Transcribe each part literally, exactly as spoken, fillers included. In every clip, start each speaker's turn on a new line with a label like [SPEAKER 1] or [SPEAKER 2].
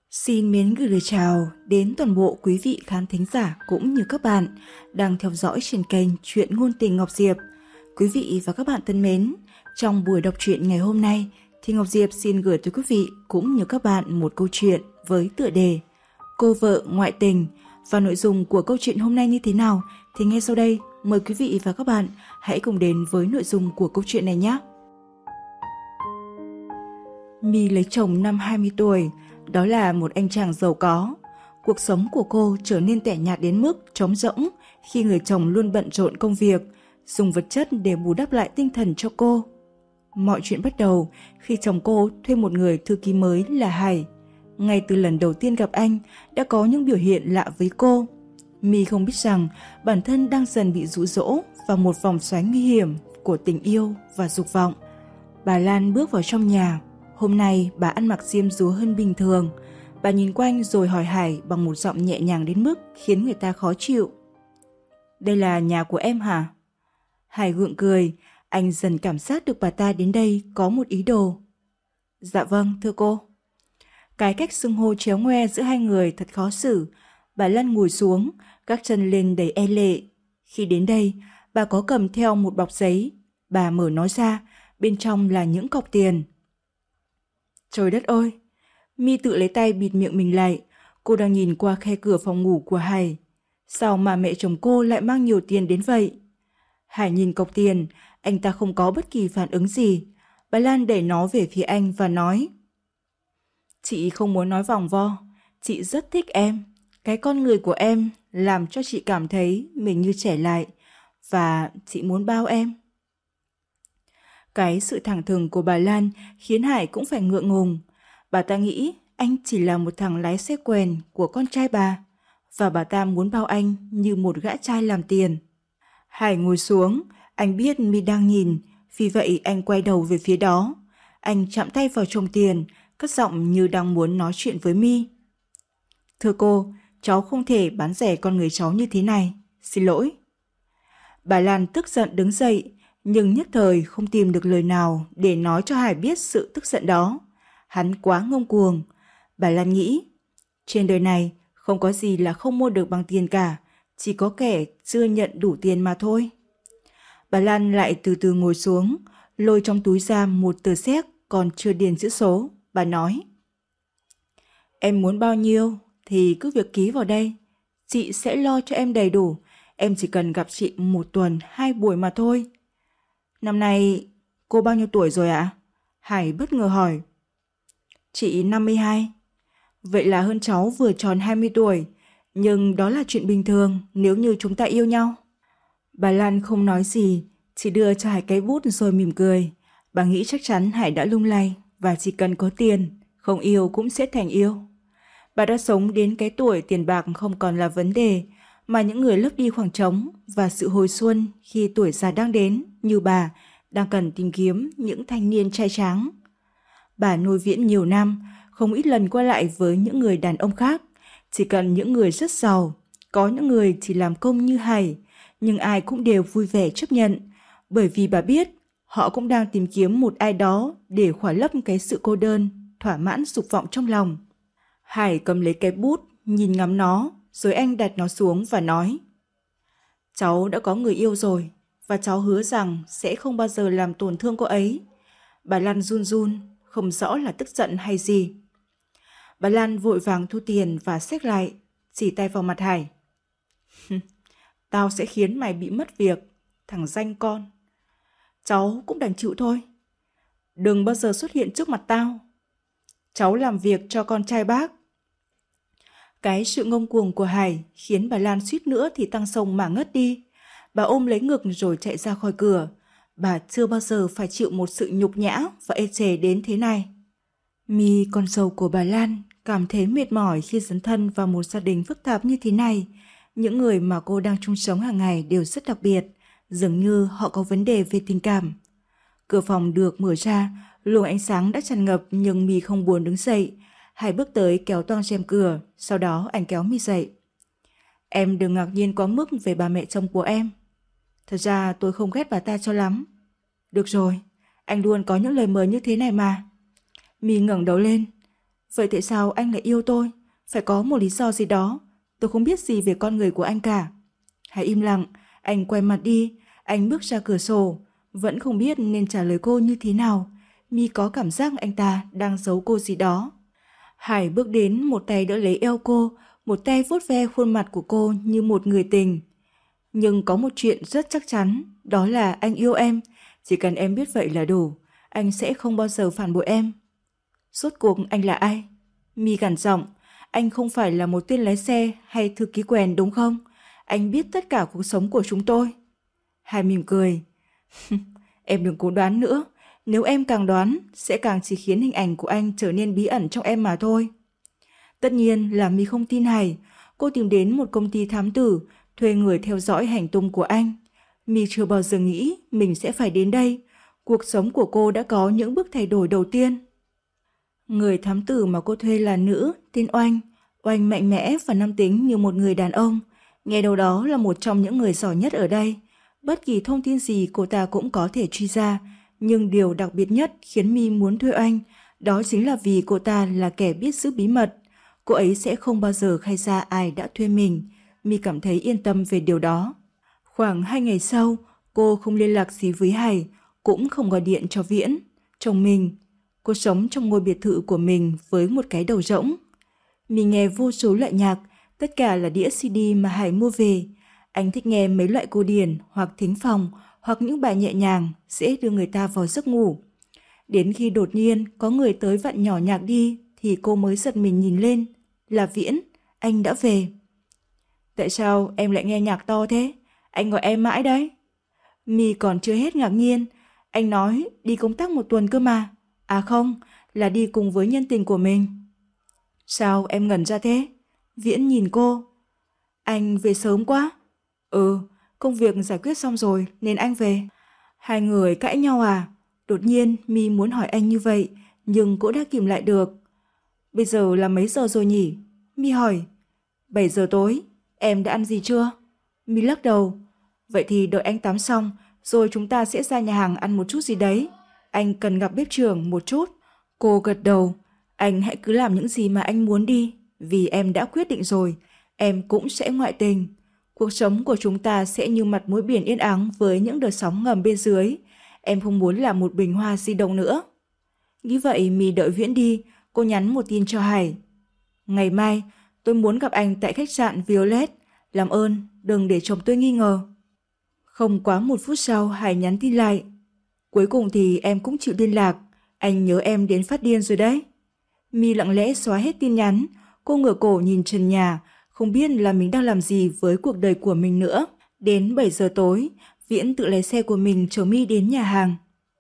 [SPEAKER 1] Xin mến gửi lời chào đến toàn bộ quý vị khán thính giả cũng như các bạn đang theo dõi trên kênh Chuyện Ngôn Tình Ngọc Diệp. Quý vị và các bạn thân mến, trong buổi đọc truyện ngày hôm nay thì Ngọc Diệp xin gửi tới quý vị cũng như các bạn một câu chuyện với tựa đề Cô vợ ngoại tình. Và nội dung của câu chuyện hôm nay như thế nào thì ngay sau đây mời quý vị và các bạn hãy cùng đến với nội dung của câu chuyện này nhé. My lấy chồng năm hai mươi tuổi, đó là một anh chàng giàu có. Cuộc sống của cô trở nên tẻ nhạt đến mức trống rỗng khi người chồng luôn bận rộn công việc, dùng vật chất để bù đắp lại tinh thần cho cô. Mọi chuyện bắt đầu khi chồng cô thuê một người thư ký mới là Hải. Ngay từ lần đầu tiên gặp anh đã có những biểu hiện lạ với cô. My không biết rằng bản thân đang dần bị dụ dỗ vào một vòng xoáy nguy hiểm của tình yêu và dục vọng. Bà Lan bước vào trong nhà. Hôm nay bà ăn mặc diêm dúa hơn bình thường. Bà nhìn quanh rồi hỏi Hải bằng một giọng nhẹ nhàng đến mức khiến người ta khó chịu. Đây là nhà của em hả? Hải gượng cười, anh dần cảm giác được bà ta đến đây có một ý đồ. Dạ vâng, thưa cô. Cái cách xưng hô chéo ngoe giữa hai người thật khó xử. Bà Lan ngồi xuống, gác chân lên đầy e lệ. Khi đến đây, bà có cầm theo một bọc giấy. Bà mở nó ra, bên trong là những cọc tiền. Trời đất ơi! My tự lấy tay bịt miệng mình lại. Cô đang nhìn qua khe cửa phòng ngủ của Hải. Sao mà mẹ chồng cô lại mang nhiều tiền đến vậy? Hải nhìn cọc tiền, anh ta không có bất kỳ phản ứng gì. Bà Lan đẩy nó về phía anh và nói: Chị không muốn nói vòng vo. Chị rất thích em. Cái con người của em làm cho chị cảm thấy mình như trẻ lại. Và chị muốn bao em. Cái sự thẳng thừng của bà Lan khiến Hải cũng phải ngượng ngùng. Bà ta nghĩ anh chỉ là một thằng lái xe quèn của con trai bà. Và bà ta muốn bao anh như một gã trai làm tiền. Hải ngồi xuống, anh biết My đang nhìn, vì vậy anh quay đầu về phía đó. Anh chạm tay vào chồng tiền, cất giọng như đang muốn nói chuyện với My. Thưa cô, cháu không thể bán rẻ con người cháu như thế này. Xin lỗi. Bà Lan tức giận đứng dậy, nhưng nhất thời không tìm được lời nào để nói cho Hải biết sự tức giận đó. Hắn quá ngông cuồng. Bà Lan nghĩ, trên đời này không có gì là không mua được bằng tiền cả, chỉ có kẻ chưa nhận đủ tiền mà thôi. Bà Lan lại từ từ ngồi xuống, lôi trong túi ra một tờ séc còn chưa điền chữ số. Bà nói, em muốn bao nhiêu thì cứ việc ký vào đây. Chị sẽ lo cho em đầy đủ. Em chỉ cần gặp chị một tuần, hai buổi mà thôi. Năm nay cô bao nhiêu tuổi rồi ạ? Hải bất ngờ hỏi. Chị năm mươi hai. Vậy là hơn cháu vừa tròn hai mươi tuổi. Nhưng đó là chuyện bình thường nếu như chúng ta yêu nhau. Bà Lan không nói gì, chỉ đưa cho Hải cái bút rồi mỉm cười. Bà nghĩ chắc chắn Hải đã lung lay và chỉ cần có tiền, không yêu cũng sẽ thành yêu. Bà đã sống đến cái tuổi tiền bạc không còn là vấn đề, mà những người lấp đi khoảng trống và sự hồi xuân khi tuổi già đang đến như bà đang cần tìm kiếm những thanh niên trai tráng. Bà nuôi Viễn nhiều năm, không ít lần qua lại với những người đàn ông khác, chỉ cần những người rất giàu, có những người chỉ làm công như Hải, nhưng ai cũng đều vui vẻ chấp nhận, bởi vì bà biết họ cũng đang tìm kiếm một ai đó để khỏa lấp cái sự cô đơn, thỏa mãn dục vọng trong lòng. Hải cầm lấy cái bút, nhìn ngắm nó, rồi anh đặt nó xuống và nói, cháu đã có người yêu rồi, và cháu hứa rằng sẽ không bao giờ làm tổn thương cô ấy. Bà Lan run run, không rõ là tức giận hay gì. Bà Lan vội vàng thu tiền và xách lại, chỉ tay vào mặt Hải. Tao sẽ khiến mày bị mất việc, thằng danh con. Cháu cũng đành chịu thôi. Đừng bao giờ xuất hiện trước mặt tao. Cháu làm việc cho con trai bác. Cái sự ngông cuồng của Hải khiến bà Lan suýt nữa thì tăng sông mà ngất đi. Bà ôm lấy ngực rồi chạy ra khỏi cửa. Bà chưa bao giờ phải chịu một sự nhục nhã và ê chề đến thế này. My, con dâu của bà Lan, cảm thấy mệt mỏi khi dấn thân vào một gia đình phức tạp như thế này. Những người mà cô đang chung sống hàng ngày đều rất đặc biệt, dường như họ có vấn đề về tình cảm. Cửa phòng được mở ra, luồng ánh sáng đã tràn ngập nhưng My không buồn đứng dậy. Hải bước tới kéo toang rèm cửa, sau đó anh kéo My dậy. Em đừng ngạc nhiên quá mức về bà mẹ chồng của em. Thật ra tôi không ghét bà ta cho lắm. Được rồi, anh luôn có những lời mời như thế này mà. My ngẩng đầu lên. Vậy tại sao anh lại yêu tôi? Phải có một lý do gì đó. Tôi không biết gì về con người của anh cả. Hải im lặng, anh quay mặt đi, anh bước ra cửa sổ, vẫn không biết nên trả lời cô như thế nào. Mi có cảm giác anh ta đang giấu cô gì đó. Hải bước đến, một tay đỡ lấy eo cô, một tay vuốt ve khuôn mặt của cô như một người tình. Nhưng có một chuyện rất chắc chắn, đó là anh yêu em. Chỉ cần em biết vậy là đủ, anh sẽ không bao giờ phản bội em. Rốt cuộc anh là ai? Mi gằn giọng, anh không phải là một tên lái xe hay thư ký quèn đúng không? Anh biết tất cả cuộc sống của chúng tôi. Hải mỉm cười. Em đừng cố đoán nữa. Nếu em càng đoán, sẽ càng chỉ khiến hình ảnh của anh trở nên bí ẩn trong em mà thôi. Tất nhiên là Mi không tin Hải. Cô tìm đến một công ty thám tử, thuê người theo dõi hành tung của anh. Mi chưa bao giờ nghĩ mình sẽ phải đến đây. Cuộc sống của cô đã có những bước thay đổi đầu tiên. Người thám tử mà cô thuê là nữ, tên Oanh. Oanh mạnh mẽ và nam tính như một người đàn ông. Nghe đâu đó là một trong những người giỏi nhất ở đây. Bất kỳ thông tin gì cô ta cũng có thể truy ra. Nhưng điều đặc biệt nhất khiến Mi muốn thuê Oanh, đó chính là vì cô ta là kẻ biết giữ bí mật. Cô ấy sẽ không bao giờ khai ra ai đã thuê mình. Mi cảm thấy yên tâm về điều đó. Khoảng hai ngày sau, cô không liên lạc gì với Hải, cũng không gọi điện cho Viễn, chồng mình. Cô sống trong ngôi biệt thự của mình với một cái đầu rỗng. Mi nghe vô số loại nhạc, tất cả là đĩa xê đê mà Hải mua về. Anh thích nghe mấy loại cổ điển hoặc thính phòng, hoặc những bài nhẹ nhàng, dễ đưa người ta vào giấc ngủ. Đến khi đột nhiên có người tới vặn nhỏ nhạc đi, thì cô mới giật mình nhìn lên. Là Viễn, anh đã về. Tại sao em lại nghe nhạc to thế? Anh gọi em mãi đấy. Mi còn chưa hết ngạc nhiên. Anh nói đi công tác một tuần cơ mà. À không, là đi cùng với nhân tình của mình. Sao em ngẩn ra thế? Viễn nhìn cô. Anh về sớm quá. Ừ, công việc giải quyết xong rồi nên anh về. Hai người cãi nhau à? Đột nhiên Mi muốn hỏi anh như vậy, nhưng cô đã kìm lại được. Bây giờ là mấy giờ rồi nhỉ? Mi hỏi. Bảy giờ tối. Em đã ăn gì chưa? Mi lắc đầu. Vậy thì đợi anh tắm xong, rồi chúng ta sẽ ra nhà hàng ăn một chút gì đấy. Anh cần gặp bếp trưởng một chút. Cô gật đầu. Anh hãy cứ làm những gì mà anh muốn đi. Vì em đã quyết định rồi, em cũng sẽ ngoại tình. Cuộc sống của chúng ta sẽ như mặt mũi biển yên ắng với những đợt sóng ngầm bên dưới. Em không muốn là một bình hoa di động nữa. Nghĩ vậy Mi đợi Viễn đi, cô nhắn một tin cho Hải. Ngày mai, tôi muốn gặp anh tại khách sạn Violet. Làm ơn, đừng để chồng tôi nghi ngờ. Không quá một phút sau, Hải nhắn tin lại. Cuối cùng thì em cũng chịu liên lạc. Anh nhớ em đến phát điên rồi đấy. Mi lặng lẽ xóa hết tin nhắn. Cô ngửa cổ nhìn trần nhà, không biết là mình đang làm gì với cuộc đời của mình nữa. Đến bảy giờ tối, Viễn tự lấy xe của mình chở Mi đến nhà hàng.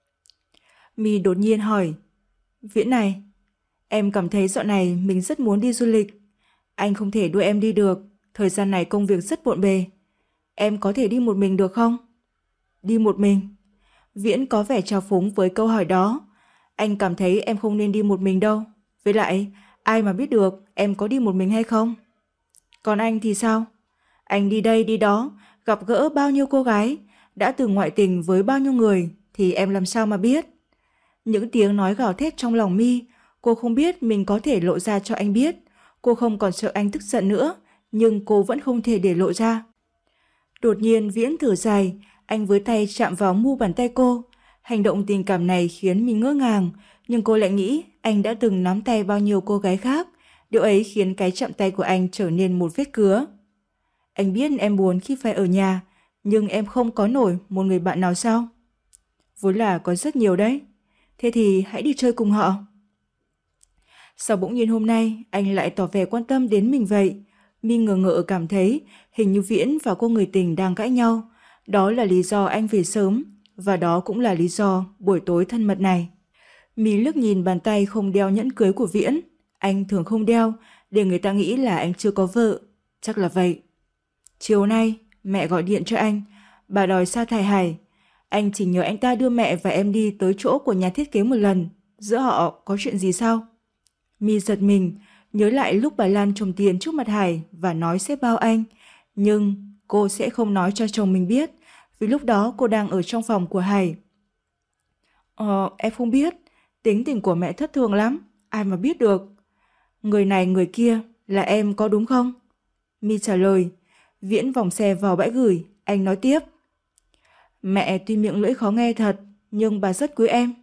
[SPEAKER 1] Mi đột nhiên hỏi. Viễn này, em cảm thấy dạo này mình rất muốn đi du lịch. Anh không thể đưa em đi được. Thời gian này công việc rất bộn bề. Em có thể đi một mình được không? Đi một mình? Viễn có vẻ trào phúng với câu hỏi đó. Anh cảm thấy em không nên đi một mình đâu. Với lại, ai mà biết được em có đi một mình hay không? Còn anh thì sao? Anh đi đây đi đó, gặp gỡ bao nhiêu cô gái, đã từng ngoại tình với bao nhiêu người, thì em làm sao mà biết? Những tiếng nói gào thét trong lòng Mi, cô không biết mình có thể lộ ra cho anh biết. Cô không còn sợ anh tức giận nữa, nhưng cô vẫn không thể để lộ ra. Đột nhiên Viễn thở dài, anh với tay chạm vào mu bàn tay cô. Hành động tình cảm này khiến mình ngỡ ngàng, nhưng cô lại nghĩ anh đã từng nắm tay bao nhiêu cô gái khác. Điều ấy khiến cái chạm tay của anh trở nên một vết cứa. Anh biết em buồn khi phải ở nhà, nhưng em không có nổi một người bạn nào sao? Vốn là có rất nhiều đấy. Thế thì hãy đi chơi cùng họ. Sao bỗng nhiên hôm nay anh lại tỏ vẻ quan tâm đến mình vậy? Mi ngờ ngợ cảm thấy hình như Viễn và cô người tình đang cãi nhau. Đó là lý do anh về sớm, và đó cũng là lý do buổi tối thân mật này. Mi liếc nhìn bàn tay không đeo nhẫn cưới của Viễn. Anh thường không đeo, để người ta nghĩ là anh chưa có vợ. Chắc là vậy. Chiều nay, mẹ gọi điện cho anh. Bà đòi sa thải Hải. Anh chỉ nhờ anh ta đưa mẹ và em đi tới chỗ của nhà thiết kế một lần. Giữa họ có chuyện gì sao? Mi giật mình, nhớ lại lúc bà Lan trồng tiền trước mặt Hải và nói sẽ bao anh. Nhưng cô sẽ không nói cho chồng mình biết, vì lúc đó cô đang ở trong phòng của Hải. Ờ, em không biết. Tính tình của mẹ thất thường lắm. Ai mà biết được. Người này người kia là em có đúng không? My trả lời. Viễn vòng xe vào bãi gửi, anh nói tiếp. Mẹ tuy miệng lưỡi khó nghe thật, nhưng bà rất quý em.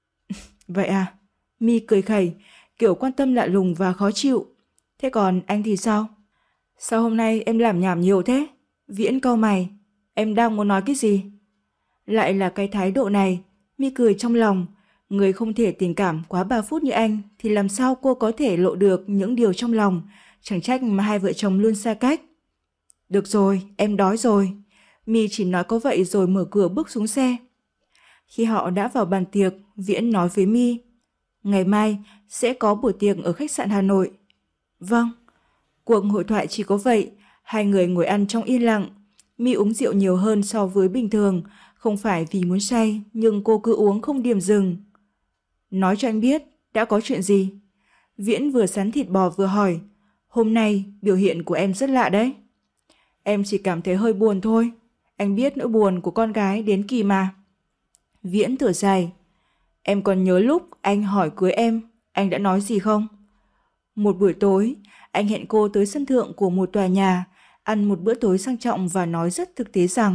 [SPEAKER 1] Vậy à? My cười khẩy, kiểu quan tâm lạ lùng và khó chịu. Thế còn anh thì sao? Sao hôm nay em làm nhảm nhiều thế? Viễn cau mày. Em đang muốn nói cái gì? Lại là cái thái độ này. My cười trong lòng. Người không thể tình cảm quá ba phút như anh thì làm sao cô có thể lộ được những điều trong lòng. Chẳng trách mà hai vợ chồng luôn xa cách. Được rồi, em đói rồi. My chỉ nói có vậy rồi mở cửa bước xuống xe. Khi họ đã vào bàn tiệc, Viễn nói với My. Ngày mai sẽ có buổi tiệc ở khách sạn Hà Nội. Vâng. Cuộc hội thoại chỉ có vậy. Hai người ngồi ăn trong yên lặng. My uống rượu nhiều hơn so với bình thường. Không phải vì muốn say, nhưng cô cứ uống không điểm dừng. Nói cho anh biết, đã có chuyện gì? Viễn vừa sắn thịt bò vừa hỏi. Hôm nay, biểu hiện của em rất lạ đấy. Em chỉ cảm thấy hơi buồn thôi. Anh biết nỗi buồn của con gái đến kỳ mà. Viễn thở dài. Em còn nhớ lúc anh hỏi cưới em, anh đã nói gì không? Một buổi tối, anh hẹn cô tới sân thượng của một tòa nhà, ăn một bữa tối sang trọng và nói rất thực tế rằng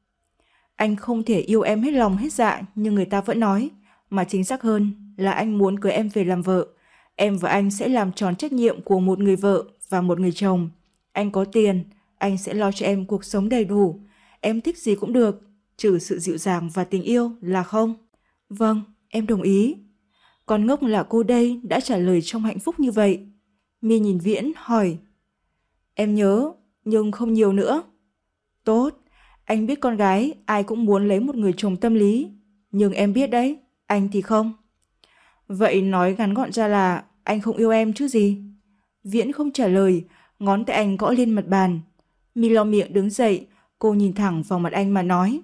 [SPEAKER 1] anh không thể yêu em hết lòng hết dạ như người ta vẫn nói, mà chính xác hơn là anh muốn cưới em về làm vợ. Em và anh sẽ làm tròn trách nhiệm của một người vợ và một người chồng. Anh có tiền, anh sẽ lo cho em cuộc sống đầy đủ. Em thích gì cũng được, trừ sự dịu dàng và tình yêu là không? Vâng, em đồng ý. Con ngốc là cô đây đã trả lời trong hạnh phúc như vậy. My nhìn Viễn hỏi. Em nhớ, nhưng không nhiều nữa. Tốt, anh biết con gái ai cũng muốn lấy một người chồng tâm lý. Nhưng em biết đấy, anh thì không. Vậy nói ngắn gọn ra là anh không yêu em chứ gì? Viễn không trả lời, ngón tay anh gõ lên mặt bàn. My lau miệng đứng dậy, cô nhìn thẳng vào mặt anh mà nói.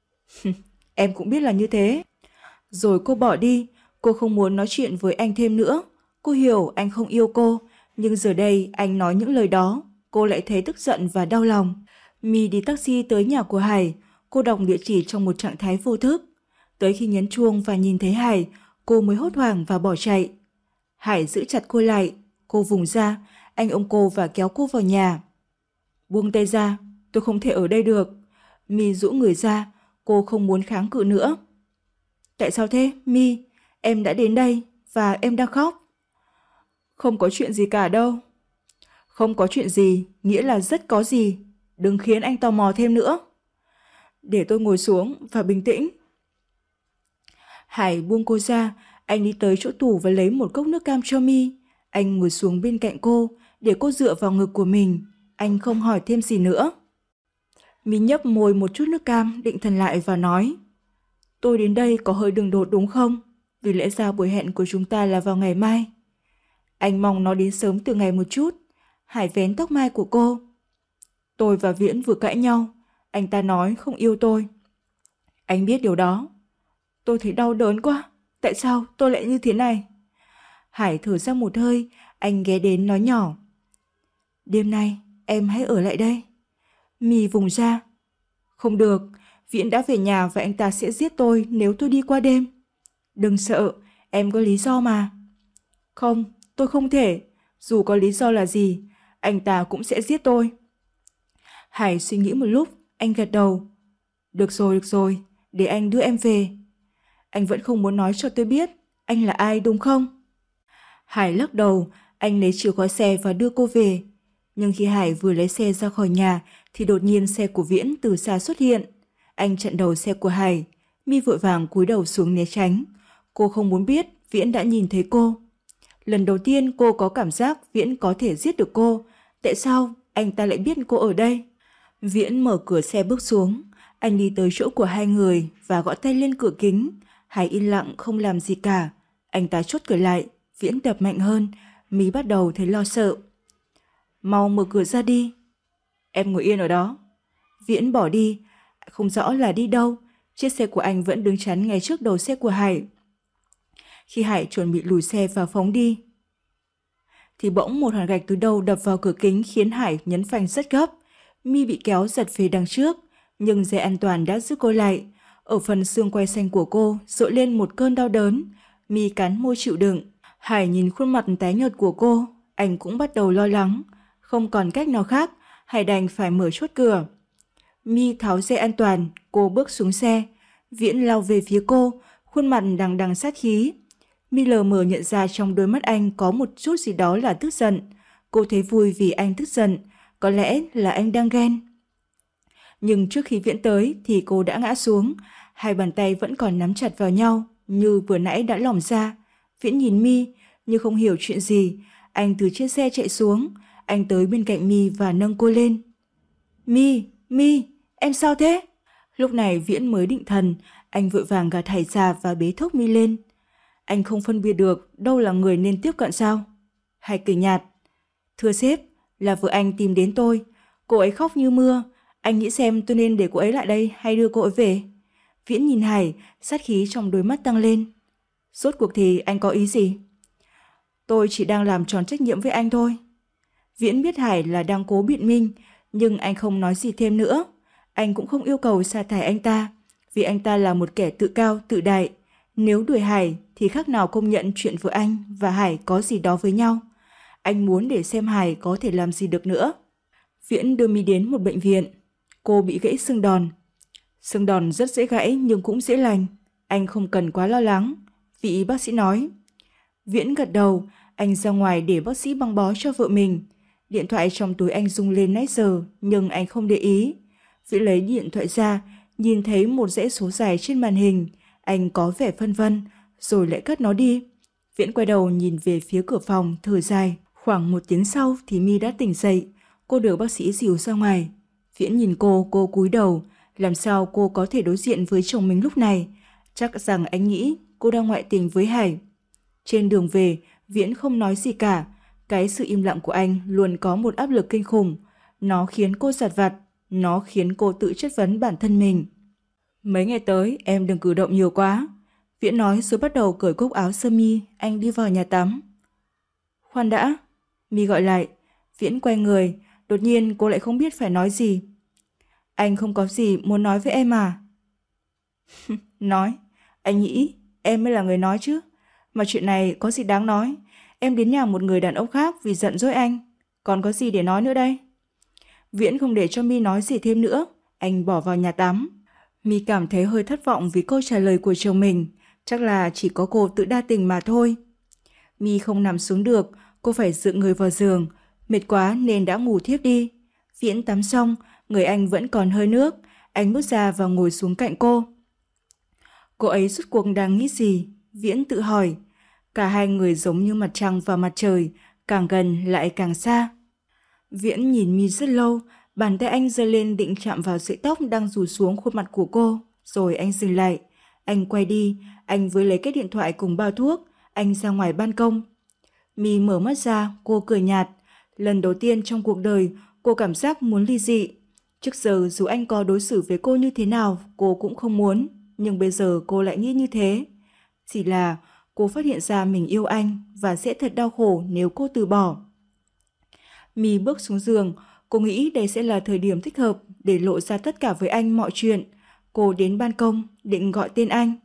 [SPEAKER 1] Em cũng biết là như thế. Rồi cô bỏ đi, cô không muốn nói chuyện với anh thêm nữa. Cô hiểu anh không yêu cô, nhưng giờ đây anh nói những lời đó, cô lại thấy tức giận và đau lòng. My đi taxi tới nhà của Hải, cô đọc địa chỉ trong một trạng thái vô thức. Tới khi nhấn chuông và nhìn thấy Hải, cô mới hốt hoảng và bỏ chạy. Hải giữ chặt cô lại, cô vùng ra, anh ôm cô và kéo cô vào nhà. Buông tay ra, tôi không thể ở đây được. My rũ người ra, cô không muốn kháng cự nữa. Tại sao thế, My? Em đã đến đây và em đang khóc. Không có chuyện gì cả đâu. Không có chuyện gì, nghĩa là rất có gì. Đừng khiến anh tò mò thêm nữa. Để tôi ngồi xuống và bình tĩnh. Hải buông cô ra, anh đi tới chỗ tủ và lấy một cốc nước cam cho My. Anh ngồi xuống bên cạnh cô, để cô dựa vào ngực của mình. Anh không hỏi thêm gì nữa. My nhấp môi một chút nước cam, định thần lại và nói. Tôi đến đây có hơi đường đột đúng không? Vì lẽ ra buổi hẹn của chúng ta là vào ngày mai. Anh mong nó đến sớm từ ngày một chút. Hải vén tóc mai của cô. Tôi và Viễn vừa cãi nhau. Anh ta nói không yêu tôi. Anh biết điều đó. Tôi thấy đau đớn quá. Tại sao tôi lại như thế này? Hải thở ra một hơi. Anh ghé đến nói nhỏ. Đêm nay em hãy ở lại đây. My vùng ra. Không được. Viễn đã về nhà và anh ta sẽ giết tôi nếu tôi đi qua đêm. Đừng sợ. Em có lý do mà. Không, tôi không thể. Dù có lý do là gì, anh ta cũng sẽ giết tôi. Hải suy nghĩ một lúc, anh gật đầu. Được rồi, được rồi, để anh đưa em về. Anh vẫn không muốn nói cho tôi biết anh là ai đúng không? Hải lắc đầu, anh lấy chìa khóa xe và đưa cô về. Nhưng khi Hải vừa lấy xe ra khỏi nhà thì đột nhiên xe của Viễn từ xa xuất hiện. Anh chặn đầu xe của Hải. My vội vàng cúi đầu xuống né tránh. Cô không muốn biết Viễn đã nhìn thấy cô. Lần đầu tiên cô có cảm giác Viễn có thể giết được cô. Tại sao anh ta lại biết cô ở đây? Viễn mở cửa xe bước xuống. Anh đi tới chỗ của hai người và gõ tay lên cửa kính. Hải yên lặng không làm gì cả. Anh ta chốt cửa lại. Viễn đập mạnh hơn. My bắt đầu thấy lo sợ. Mau mở cửa ra đi. Em ngồi yên ở đó. Viễn bỏ đi. Không rõ là đi đâu. Chiếc xe của anh vẫn đứng chắn ngay trước đầu xe của Hải. Khi Hải chuẩn bị lùi xe và phóng đi, thì bỗng một hòn gạch từ đâu đập vào cửa kính khiến Hải nhấn phanh rất gấp. My bị kéo giật về đằng trước, nhưng dây an toàn đã giữ cô lại. Ở phần xương quai xanh của cô dội lên một cơn đau đớn. My cắn môi chịu đựng. Hải nhìn khuôn mặt tái nhợt của cô, Anh cũng bắt đầu lo lắng, không còn cách nào khác, Hải đành phải mở chốt cửa. My tháo dây an toàn, cô bước xuống xe. Viễn lao về phía cô, khuôn mặt đằng đằng sát khí. My lờ mờ nhận ra trong đôi mắt anh có một chút gì đó là tức giận. Cô thấy vui vì anh tức giận, có lẽ là anh đang ghen. Nhưng trước khi Viễn tới thì cô đã ngã xuống, hai bàn tay vẫn còn nắm chặt vào nhau, như vừa nãy đã lỏng ra. Viễn nhìn My, như không hiểu chuyện gì. Anh từ trên xe chạy xuống, anh tới bên cạnh My và nâng cô lên. My, My, em sao thế? Lúc này Viễn mới định thần, anh vội vàng gạt Hải ra và bế thốc My lên. Anh không phân biệt được đâu là người nên tiếp cận sao? Hải cười nhạt. Thưa sếp, là vợ anh tìm đến tôi. Cô ấy khóc như mưa. Anh nghĩ xem tôi nên để cô ấy lại đây hay đưa cô ấy về? Viễn nhìn Hải, sát khí trong đôi mắt tăng lên. Rốt cuộc thì anh có ý gì? Tôi chỉ đang làm tròn trách nhiệm với anh thôi. Viễn biết Hải là đang cố biện minh, nhưng anh không nói gì thêm nữa. Anh cũng không yêu cầu sa thải anh ta, vì anh ta là một kẻ tự cao, tự đại. Nếu đuổi Hải thì khác nào công nhận chuyện vợ anh và Hải có gì đó với nhau. Anh muốn để xem Hải có thể làm gì được nữa. Viễn đưa My đến một bệnh viện. Cô bị gãy xương đòn. Xương đòn rất dễ gãy nhưng cũng dễ lành. Anh không cần quá lo lắng, vị bác sĩ nói. Viễn gật đầu, anh ra ngoài để bác sĩ băng bó cho vợ mình. Điện thoại trong túi anh rung lên nãy giờ, nhưng anh không để ý. Viễn lấy điện thoại ra, nhìn thấy một dãy số dài trên màn hình. Anh có vẻ phân vân, rồi lại cất nó đi. Viễn quay đầu nhìn về phía cửa phòng, thở dài. Khoảng một tiếng sau thì My đã tỉnh dậy. Cô được bác sĩ dìu ra ngoài. Viễn nhìn cô, cô cúi đầu. Làm sao cô có thể đối diện với chồng mình lúc này? Chắc rằng anh nghĩ cô đang ngoại tình với Hải. Trên đường về, Viễn không nói gì cả. Cái sự im lặng của anh luôn có một áp lực kinh khủng. Nó khiến cô giật vặt. Nó khiến cô tự chất vấn bản thân mình. Mấy ngày tới em đừng cử động nhiều quá. Viễn nói rồi bắt đầu cởi cúc áo sơ mi. Anh đi vào nhà tắm. Khoan đã. My gọi lại. Viễn quay người. Đột nhiên cô lại không biết phải nói gì. Anh không có gì muốn nói với em à? Nói. Anh nghĩ em mới là người nói chứ. Mà chuyện này có gì đáng nói. Em đến nhà một người đàn ông khác vì giận dỗi anh. Còn có gì để nói nữa đây? Viễn không để cho My nói gì thêm nữa. Anh bỏ vào nhà tắm. My cảm thấy hơi thất vọng vì câu trả lời của chồng mình. Chắc là chỉ có cô tự đa tình mà thôi. My không nằm xuống được. Cô phải dựa người vào giường. Mệt quá nên đã ngủ thiếp đi. Viễn tắm xong, người anh vẫn còn hơi nước. Anh bước ra và ngồi xuống cạnh cô. Cô ấy rốt cuộc đang nghĩ gì? Viễn tự hỏi. Cả hai người giống như mặt trăng và mặt trời, càng gần lại càng xa. Viễn nhìn My rất lâu, bàn tay anh giơ lên định chạm vào sợi tóc đang rủ xuống khuôn mặt của cô, rồi anh dừng lại. Anh quay đi, anh với lấy cái điện thoại cùng bao thuốc, anh ra ngoài ban công. My mở mắt ra, cô cười nhạt. Lần đầu tiên trong cuộc đời, cô cảm giác muốn ly dị. Trước giờ dù anh có đối xử với cô như thế nào, cô cũng không muốn, nhưng bây giờ cô lại nghĩ như thế. Chỉ là cô phát hiện ra mình yêu anh và sẽ thật đau khổ nếu cô từ bỏ. My bước xuống giường, cô nghĩ đây sẽ là thời điểm thích hợp để lộ ra tất cả với anh mọi chuyện. Cô đến ban công, định gọi tên anh.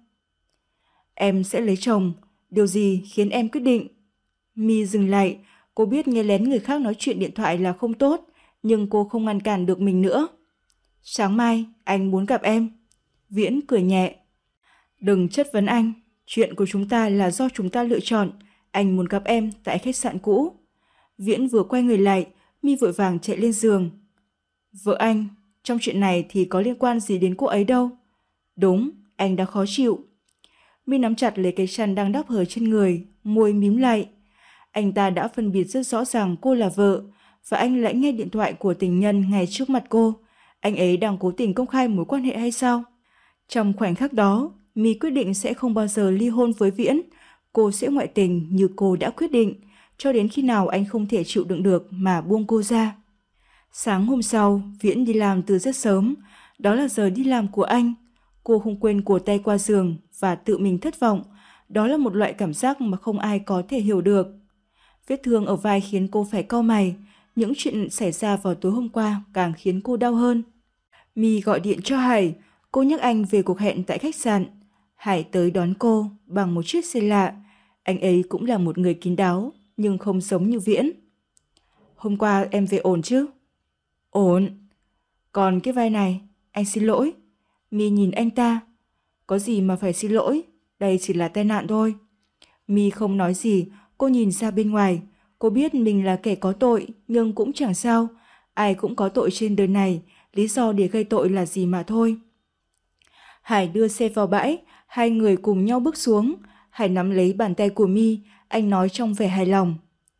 [SPEAKER 1] Em sẽ lấy chồng, điều gì khiến em quyết định? My dừng lại, cô biết nghe lén người khác nói chuyện điện thoại là không tốt, nhưng cô không ngăn cản được mình nữa. Sáng mai, anh muốn gặp em. Viễn cười nhẹ. Đừng chất vấn anh, chuyện của chúng ta là do chúng ta lựa chọn. Anh muốn gặp em tại khách sạn cũ. Viễn vừa quay người lại, My vội vàng chạy lên giường. Vợ anh, trong chuyện này thì có liên quan gì đến cô ấy đâu. Đúng, anh đã khó chịu. My nắm chặt lấy cái chăn đang đắp hở trên người, môi mím lại. Anh ta đã phân biệt rất rõ ràng cô là vợ, và anh lại nghe điện thoại của tình nhân ngay trước mặt cô. Anh ấy đang cố tình công khai mối quan hệ hay sao? Trong khoảnh khắc đó, My quyết định sẽ không bao giờ ly hôn với Viễn. Cô sẽ ngoại tình như cô đã quyết định, cho đến khi nào anh không thể chịu đựng được mà buông cô ra. Sáng hôm sau, Viễn đi làm từ rất sớm. Đó là giờ đi làm của anh. Cô không quên cổ tay qua giường và tự mình thất vọng. Đó là một loại cảm giác mà không ai có thể hiểu được. Vết thương ở vai khiến cô phải cau mày. Những chuyện xảy ra vào tối hôm qua càng khiến cô đau hơn. My gọi điện cho Hải. Cô nhắc anh về cuộc hẹn tại khách sạn. Hải tới đón cô bằng một chiếc xe lạ. Anh ấy cũng là một người kín đáo, nhưng không giống như Viễn. Hôm qua em về ổn chứ? Ổn. Còn cái vai này, anh xin lỗi. My nhìn anh ta. Có gì mà phải xin lỗi, đây chỉ là tai nạn thôi. My không nói gì, cô nhìn ra bên ngoài. Cô biết mình là kẻ có tội, nhưng cũng chẳng sao. Ai cũng có tội trên đời này, lý do để gây tội là gì mà thôi. Hải đưa xe vào bãi, hai người cùng nhau bước xuống. Hải nắm lấy bàn tay của My, anh nói trong vẻ hài lòng.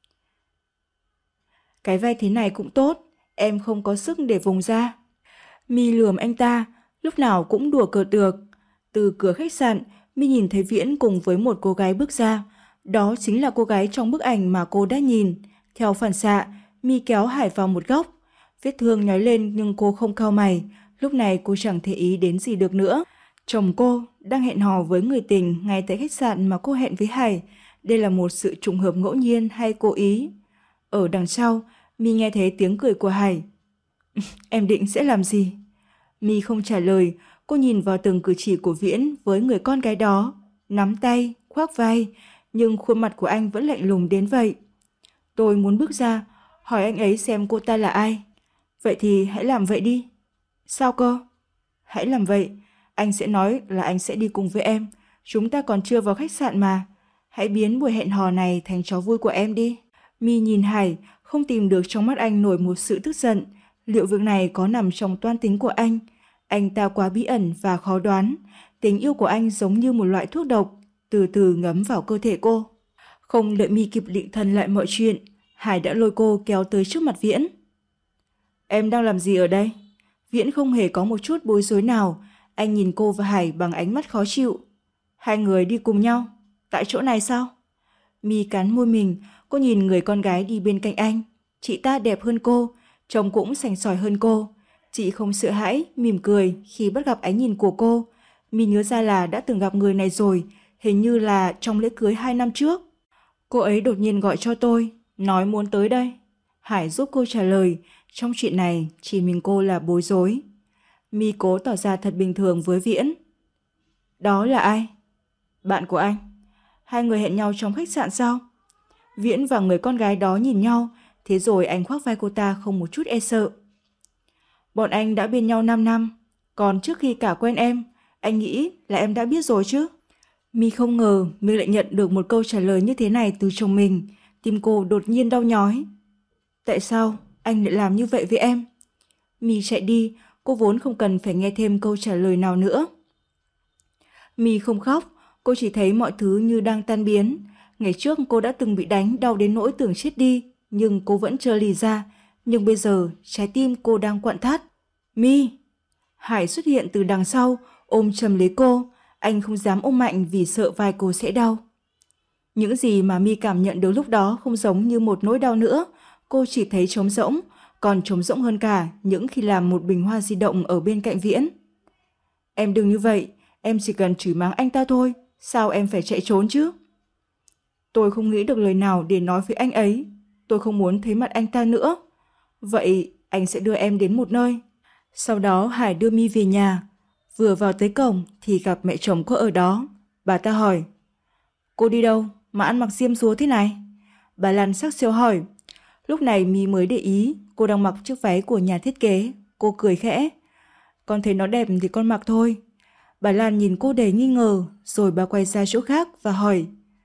[SPEAKER 1] Cái vai thế này cũng tốt, em không có sức để vùng ra. My lườm anh ta, lúc nào cũng đùa cợt được. Từ cửa khách sạn, My nhìn thấy Viễn cùng với một cô gái bước ra. Đó chính là cô gái trong bức ảnh mà cô đã nhìn. Theo phản xạ, My kéo Hải vào một góc. Vết thương nhói lên nhưng cô không cau mày. Lúc này cô chẳng thể ý đến gì được nữa. Chồng cô đang hẹn hò với người tình ngay tại khách sạn mà cô hẹn với Hải. Đây là một sự trùng hợp ngẫu nhiên hay cố ý? Ở đằng sau, My nghe thấy tiếng cười của Hải. Em định sẽ làm gì? My không trả lời, cô nhìn vào từng cử chỉ của Viễn với người con gái đó. Nắm tay, khoác vai, nhưng khuôn mặt của anh vẫn lạnh lùng đến vậy. Tôi muốn bước ra, hỏi anh ấy xem cô ta là ai. Vậy thì hãy làm vậy đi. Sao cơ? Hãy làm vậy. Anh sẽ nói là anh sẽ đi cùng với em. Chúng ta còn chưa vào khách sạn mà. Hãy biến buổi hẹn hò này thành trò vui của em đi. My nhìn Hải, không tìm được trong mắt anh nổi một sự tức giận. Liệu việc này có nằm trong toan tính của anh? Anh ta quá bí ẩn và khó đoán. Tình yêu của anh giống như một loại thuốc độc, từ từ ngấm vào cơ thể cô. Không đợi My kịp định thần lại mọi chuyện, Hải đã lôi cô kéo tới trước mặt Viễn. Em đang làm gì ở đây? Viễn không hề có một chút bối rối nào. Anh nhìn cô và Hải bằng ánh mắt khó chịu. Hai người đi cùng nhau? Tại chỗ này sao? My cắn môi mình, cô nhìn người con gái đi bên cạnh anh. Chị ta đẹp hơn cô, trông cũng sành sỏi hơn cô. Chị không sợ hãi, mỉm cười khi bắt gặp ánh nhìn của cô. My nhớ ra là đã từng gặp người này rồi, hình như là trong lễ cưới hai năm trước. Cô ấy đột nhiên gọi cho tôi, nói muốn tới đây. Hải giúp cô trả lời, trong chuyện này chỉ mình cô là bối rối. My cố tỏ ra thật bình thường với Viễn. Đó là ai? Bạn của anh. Hai người hẹn nhau trong khách sạn sao? Viễn và người con gái đó nhìn nhau, thế rồi anh khoác vai cô ta không một chút e sợ. Bọn anh đã bên nhau năm năm, còn trước khi cả quen em, anh nghĩ là em đã biết rồi chứ? My không ngờ mình lại nhận được một câu trả lời như thế này từ chồng mình, tim cô đột nhiên đau nhói. Tại sao anh lại làm như vậy với em? My chạy đi, cô vốn không cần phải nghe thêm câu trả lời nào nữa. My không khóc, cô chỉ thấy mọi thứ như đang tan biến. Ngày trước cô đã từng bị đánh đau đến nỗi tưởng chết đi, nhưng cô vẫn chưa lì ra. Nhưng bây giờ trái tim cô đang quặn thắt. My! Hải xuất hiện từ đằng sau, ôm chầm lấy cô. Anh không dám ôm mạnh vì sợ vai cô sẽ đau. Những gì mà My cảm nhận được lúc đó không giống như một nỗi đau nữa. Cô chỉ thấy trống rỗng, còn trống rỗng hơn cả những khi làm một bình hoa di động ở bên cạnh Viễn. Em đừng như vậy, em chỉ cần chửi mắng anh ta thôi. Sao em phải chạy trốn chứ? Tôi không nghĩ được lời nào để nói với anh ấy. Tôi không muốn thấy mặt anh ta nữa. Vậy anh sẽ đưa em đến một nơi. Sau đó Hải đưa My về nhà. Vừa vào tới cổng thì gặp mẹ chồng cô ở đó. Bà ta hỏi, cô đi đâu mà ăn mặc xiêm xúa thế này? Bà Lan sắc sếu hỏi. Lúc này My mới để ý cô đang mặc chiếc váy của nhà thiết kế. Cô cười khẽ. Con thấy nó đẹp thì con mặc thôi. Bà Lan nhìn cô đầy nghi ngờ, rồi bà quay ra chỗ khác và hỏi,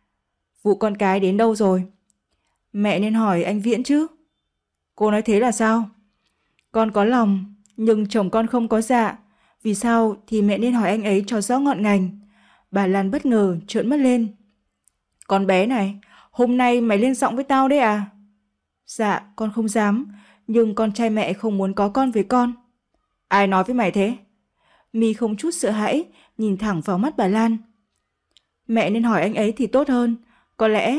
[SPEAKER 1] vụ con cái đến đâu rồi? Mẹ nên hỏi anh Viễn chứ. Cô nói thế là sao? Con có lòng, nhưng chồng con không có dạ. Vì sao thì mẹ nên hỏi anh ấy cho rõ ngọn ngành. Bà Lan bất ngờ trợn mắt lên. Con bé này, hôm nay mày lên giọng với tao đấy à? Dạ, con không dám, nhưng con trai mẹ không muốn có con với con. Ai nói với mày thế? My không chút sợ hãi, nhìn thẳng vào mắt bà Lan. Mẹ nên hỏi anh ấy thì tốt hơn. Có lẽ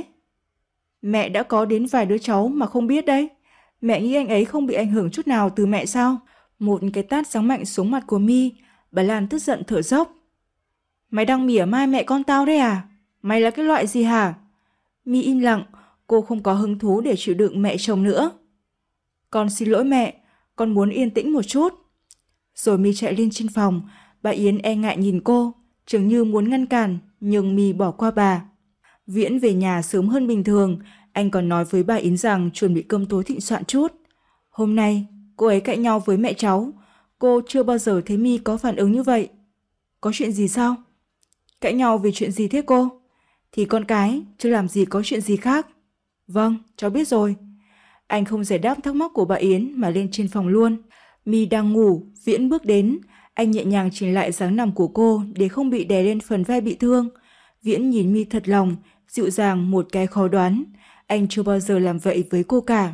[SPEAKER 1] mẹ đã có đến vài đứa cháu mà không biết đấy. Mẹ nghĩ anh ấy không bị ảnh hưởng chút nào từ mẹ sao? Một cái tát giáng mạnh xuống mặt của My. Bà Lan tức giận thở dốc. Mày đang mỉa mai mẹ con tao đấy à? Mày là cái loại gì hả? My im lặng, cô không có hứng thú để chịu đựng mẹ chồng nữa. Con xin lỗi mẹ, con muốn yên tĩnh một chút. Rồi My chạy lên trên phòng. Bà Yến e ngại nhìn cô, chừng như muốn ngăn cản, nhưng My bỏ qua bà. Viễn về nhà sớm hơn bình thường. Anh còn nói với bà Yến rằng chuẩn bị cơm tối thịnh soạn chút. Hôm nay, cô ấy cãi nhau với mẹ cháu. Cô chưa bao giờ thấy My có phản ứng như vậy. Có chuyện gì sao? Cãi nhau vì chuyện gì thế cô? Thì con cái, chứ làm gì có chuyện gì khác. Vâng, cháu biết rồi. Anh không giải đáp thắc mắc của bà Yến mà lên trên phòng luôn. My đang ngủ, Viễn bước đến. Anh nhẹ nhàng chỉnh lại dáng nằm của cô để không bị đè lên phần vai bị thương. Viễn nhìn My thật lòng, dịu dàng một cái khó đoán. Anh chưa bao giờ làm vậy với cô cả.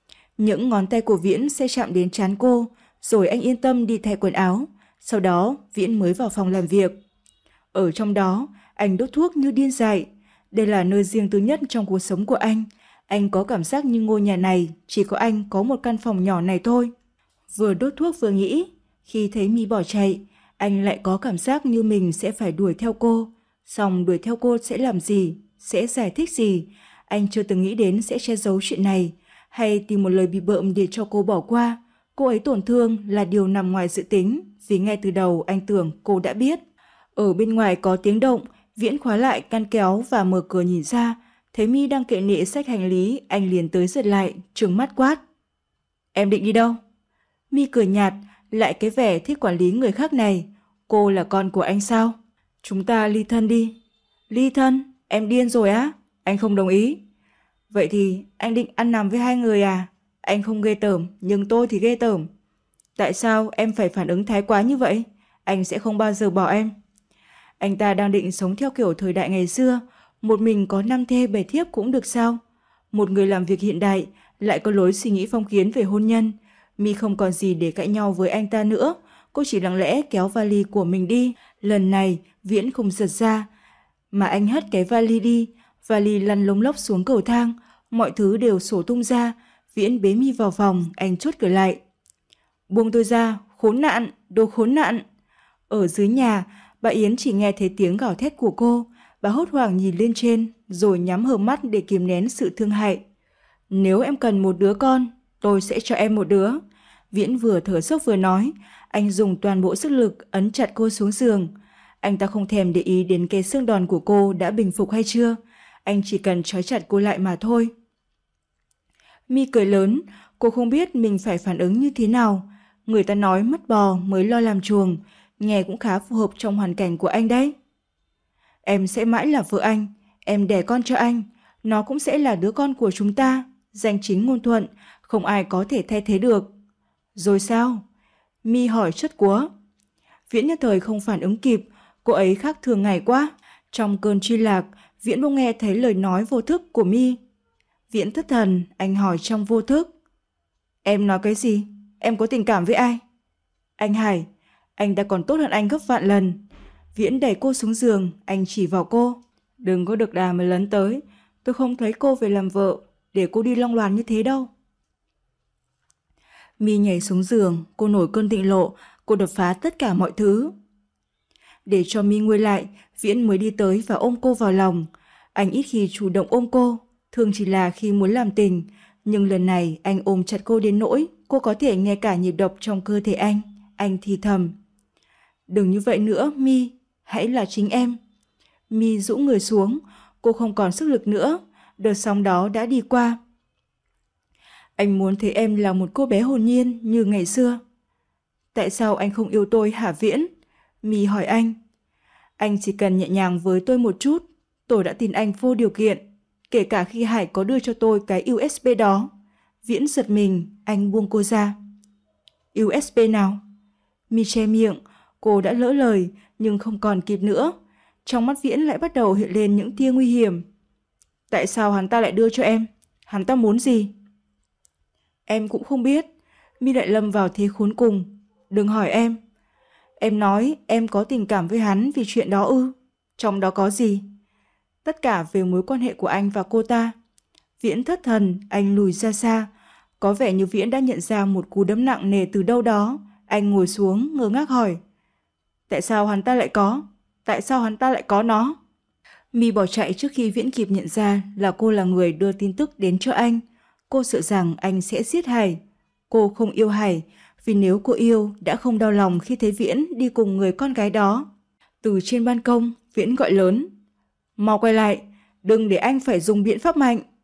[SPEAKER 1] Những ngón tay của Viễn sẽ chạm đến trán cô, rồi anh yên tâm đi thay quần áo. Sau đó, Viễn mới vào phòng làm việc. Ở trong đó, anh đốt thuốc như điên dại. Đây là nơi riêng tư nhất trong cuộc sống của anh. Anh có cảm giác như ngôi nhà này chỉ có anh có một căn phòng nhỏ này thôi. Vừa đốt thuốc vừa nghĩ, khi thấy My bỏ chạy, anh lại có cảm giác như mình sẽ phải đuổi theo cô. Xong đuổi theo cô sẽ làm gì? Sẽ giải thích gì? Anh chưa từng nghĩ đến sẽ che giấu chuyện này, hay tìm một lời bị bợm để cho cô bỏ qua. Cô ấy tổn thương là điều nằm ngoài dự tính, vì ngay từ đầu anh tưởng cô đã biết. Ở bên ngoài có tiếng động, Viễn khóa lại ngăn kéo và mở cửa nhìn ra. Thấy My đang kệ nệ xách hành lý, anh liền tới giật lại, trừng mắt quát. Em định đi đâu? My cười nhạt, lại cái vẻ thích quản lý người khác này. Cô là con của anh sao? Chúng ta ly thân đi. Ly thân? Em điên rồi á? Anh không đồng ý. Vậy thì anh định ăn nằm với hai người à? Anh không ghê tởm, nhưng tôi thì ghê tởm. Tại sao em phải phản ứng thái quá như vậy? Anh sẽ không bao giờ bỏ em. Anh ta đang định sống theo kiểu thời đại ngày xưa, một mình có năm thê bảy thiếp cũng được sao? Một người làm việc hiện đại lại có lối suy nghĩ phong kiến về hôn nhân. My không còn gì để cãi nhau với anh ta nữa, cô chỉ lặng lẽ kéo vali của mình đi. Lần này Viễn không giật ra, mà anh hất cái vali đi. Vali lăn lông lốc xuống cầu thang, mọi thứ đều sổ tung ra. Viễn bế My vào phòng, anh chốt cửa lại. Buông tôi ra, khốn nạn, đồ khốn nạn. Ở dưới nhà, bà Yến chỉ nghe thấy tiếng gào thét của cô. Bà hốt hoảng nhìn lên trên, rồi nhắm hờ mắt để kìm nén sự thương hại. Nếu em cần một đứa con, tôi sẽ cho em một đứa. Viễn vừa thở dốc vừa nói. Anh dùng toàn bộ sức lực ấn chặt cô xuống giường. Anh ta không thèm để ý đến cái xương đòn của cô đã bình phục hay chưa. Anh chỉ cần trói chặt cô lại mà thôi. My cười lớn, cô không biết mình phải phản ứng như thế nào. Người ta nói mất bò mới lo làm chuồng, nghe cũng khá phù hợp trong hoàn cảnh của anh đấy. Em sẽ mãi là vợ anh, em đẻ con cho anh, nó cũng sẽ là đứa con của chúng ta, danh chính ngôn thuận, không ai có thể thay thế được. Rồi sao? My hỏi chất cúa. Viễn nhất thời không phản ứng kịp, cô ấy khác thường ngày quá. Trong cơn truy lạc, Viễn bỗng nghe thấy lời nói vô thức của My. Viễn thất thần, anh hỏi trong vô thức. Em nói cái gì? Em có tình cảm với ai? Anh Hải, anh đã còn tốt hơn anh gấp vạn lần. Viễn đẩy cô xuống giường, anh chỉ vào cô. Đừng có được đà mà lấn tới, tôi không thấy cô về làm vợ, để cô đi long loàn như thế đâu. My nhảy xuống giường, cô nổi cơn thịnh nộ, cô đập phá tất cả mọi thứ. Để cho My nguôi lại, Viễn mới đi tới và ôm cô vào lòng. Anh ít khi chủ động ôm cô, thường chỉ là khi muốn làm tình, nhưng lần này anh ôm chặt cô đến nỗi cô có thể nghe cả nhịp đập trong cơ thể anh. Anh thì thầm. Đừng như vậy nữa, My, hãy là chính em. My rũ người xuống, cô không còn sức lực nữa, đợt sóng đó đã đi qua. Anh muốn thấy em là một cô bé hồn nhiên như ngày xưa. Tại sao anh không yêu tôi hả Viễn? My hỏi anh. Anh chỉ cần nhẹ nhàng với tôi một chút, tôi đã tin anh vô điều kiện, kể cả khi Hải có đưa cho tôi cái u ét bê đó. Viễn giật mình, anh buông cô ra. u ét bê nào? My che miệng, cô đã lỡ lời nhưng không còn kịp nữa. Trong mắt Viễn lại bắt đầu hiện lên những tia nguy hiểm. Tại sao hắn ta lại đưa cho em? Hắn ta muốn gì? Em cũng không biết. My lại lâm vào thế khốn cùng. Đừng hỏi em. Em nói em có tình cảm với hắn vì chuyện đó ư? Trong đó có gì? Tất cả về mối quan hệ của anh và cô ta. Viễn thất thần, anh lùi ra xa. Có vẻ như Viễn đã nhận ra một cú đấm nặng nề từ đâu đó. Anh ngồi xuống, ngơ ngác hỏi. Tại sao hắn ta lại có? Tại sao hắn ta lại có nó? My bỏ chạy trước khi Viễn kịp nhận ra là cô là người đưa tin tức đến cho anh. Cô sợ rằng anh sẽ giết Hải. Cô không yêu Hải, vì nếu cô yêu đã không đau lòng khi thấy Viễn đi cùng người con gái đó. Từ trên ban công, Viễn gọi lớn. Mau quay lại, đừng để anh phải dùng biện pháp mạnh.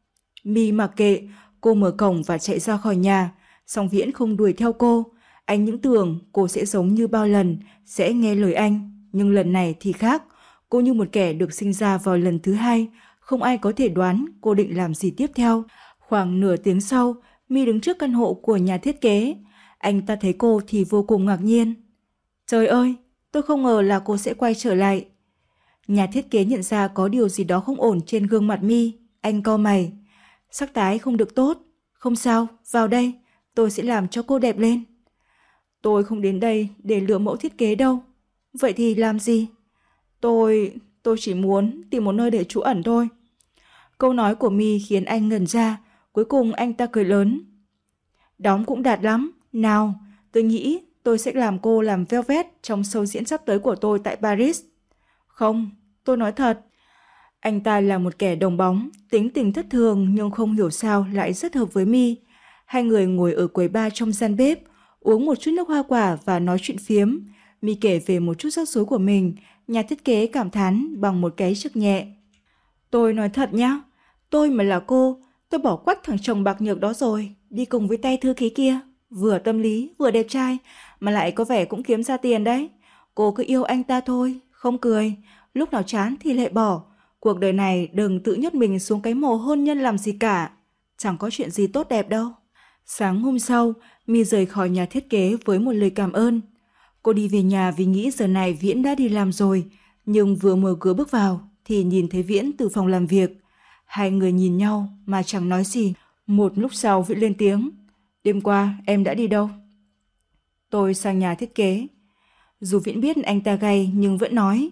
[SPEAKER 1] My mặc kệ, cô mở cổng và chạy ra khỏi nhà, song Viễn không đuổi theo cô. Anh những tưởng cô sẽ giống như bao lần, sẽ nghe lời anh, nhưng lần này thì khác. Cô như một kẻ được sinh ra vào lần thứ hai, không ai có thể đoán cô định làm gì tiếp theo. Khoảng nửa tiếng sau, My đứng trước căn hộ của nhà thiết kế. Anh ta thấy cô thì vô cùng ngạc nhiên. Trời ơi, tôi không ngờ là cô sẽ quay trở lại. Nhà thiết kế nhận ra có điều gì đó không ổn trên gương mặt My. Anh cau mày. Sắc tái không được tốt. Không sao, vào đây, tôi sẽ làm cho cô đẹp lên. Tôi không đến đây để lựa mẫu thiết kế đâu. Vậy thì làm gì? Tôi... tôi chỉ muốn tìm một nơi để trú ẩn thôi. Câu nói của My khiến anh ngẩn ra. Cuối cùng anh ta cười lớn. Đóng cũng đạt lắm. Nào, tôi nghĩ tôi sẽ làm cô làm Velvet trong show diễn sắp tới của tôi tại Paris. Không, tôi nói thật. Anh ta là một kẻ đồng bóng, tính tình thất thường nhưng không hiểu sao lại rất hợp với My. Hai người ngồi ở quầy bar trong gian bếp, uống một chút nước hoa quả và nói chuyện phiếm. My kể về một chút rắc rối của mình, nhà thiết kế cảm thán bằng một cái chực nhẹ. Tôi nói thật nhá, tôi mà là cô, tôi bỏ quách thằng chồng bạc nhược đó rồi, đi cùng với tay thư ký kia. Vừa tâm lý, vừa đẹp trai, mà lại có vẻ cũng kiếm ra tiền đấy. Cô cứ yêu anh ta thôi, không cười, lúc nào chán thì lại bỏ. Cuộc đời này đừng tự nhốt mình xuống cái mồ hôn nhân làm gì cả. Chẳng có chuyện gì tốt đẹp đâu. Sáng hôm sau, My rời khỏi nhà thiết kế với một lời cảm ơn. Cô đi về nhà vì nghĩ giờ này Viễn đã đi làm rồi, nhưng vừa mở cửa bước vào thì nhìn thấy Viễn từ phòng làm việc. Hai người nhìn nhau mà chẳng nói gì. Một lúc sau Viễn lên tiếng. Đêm qua em đã đi đâu? Tôi sang nhà thiết kế. Dù Viễn biết anh ta gay nhưng vẫn nói.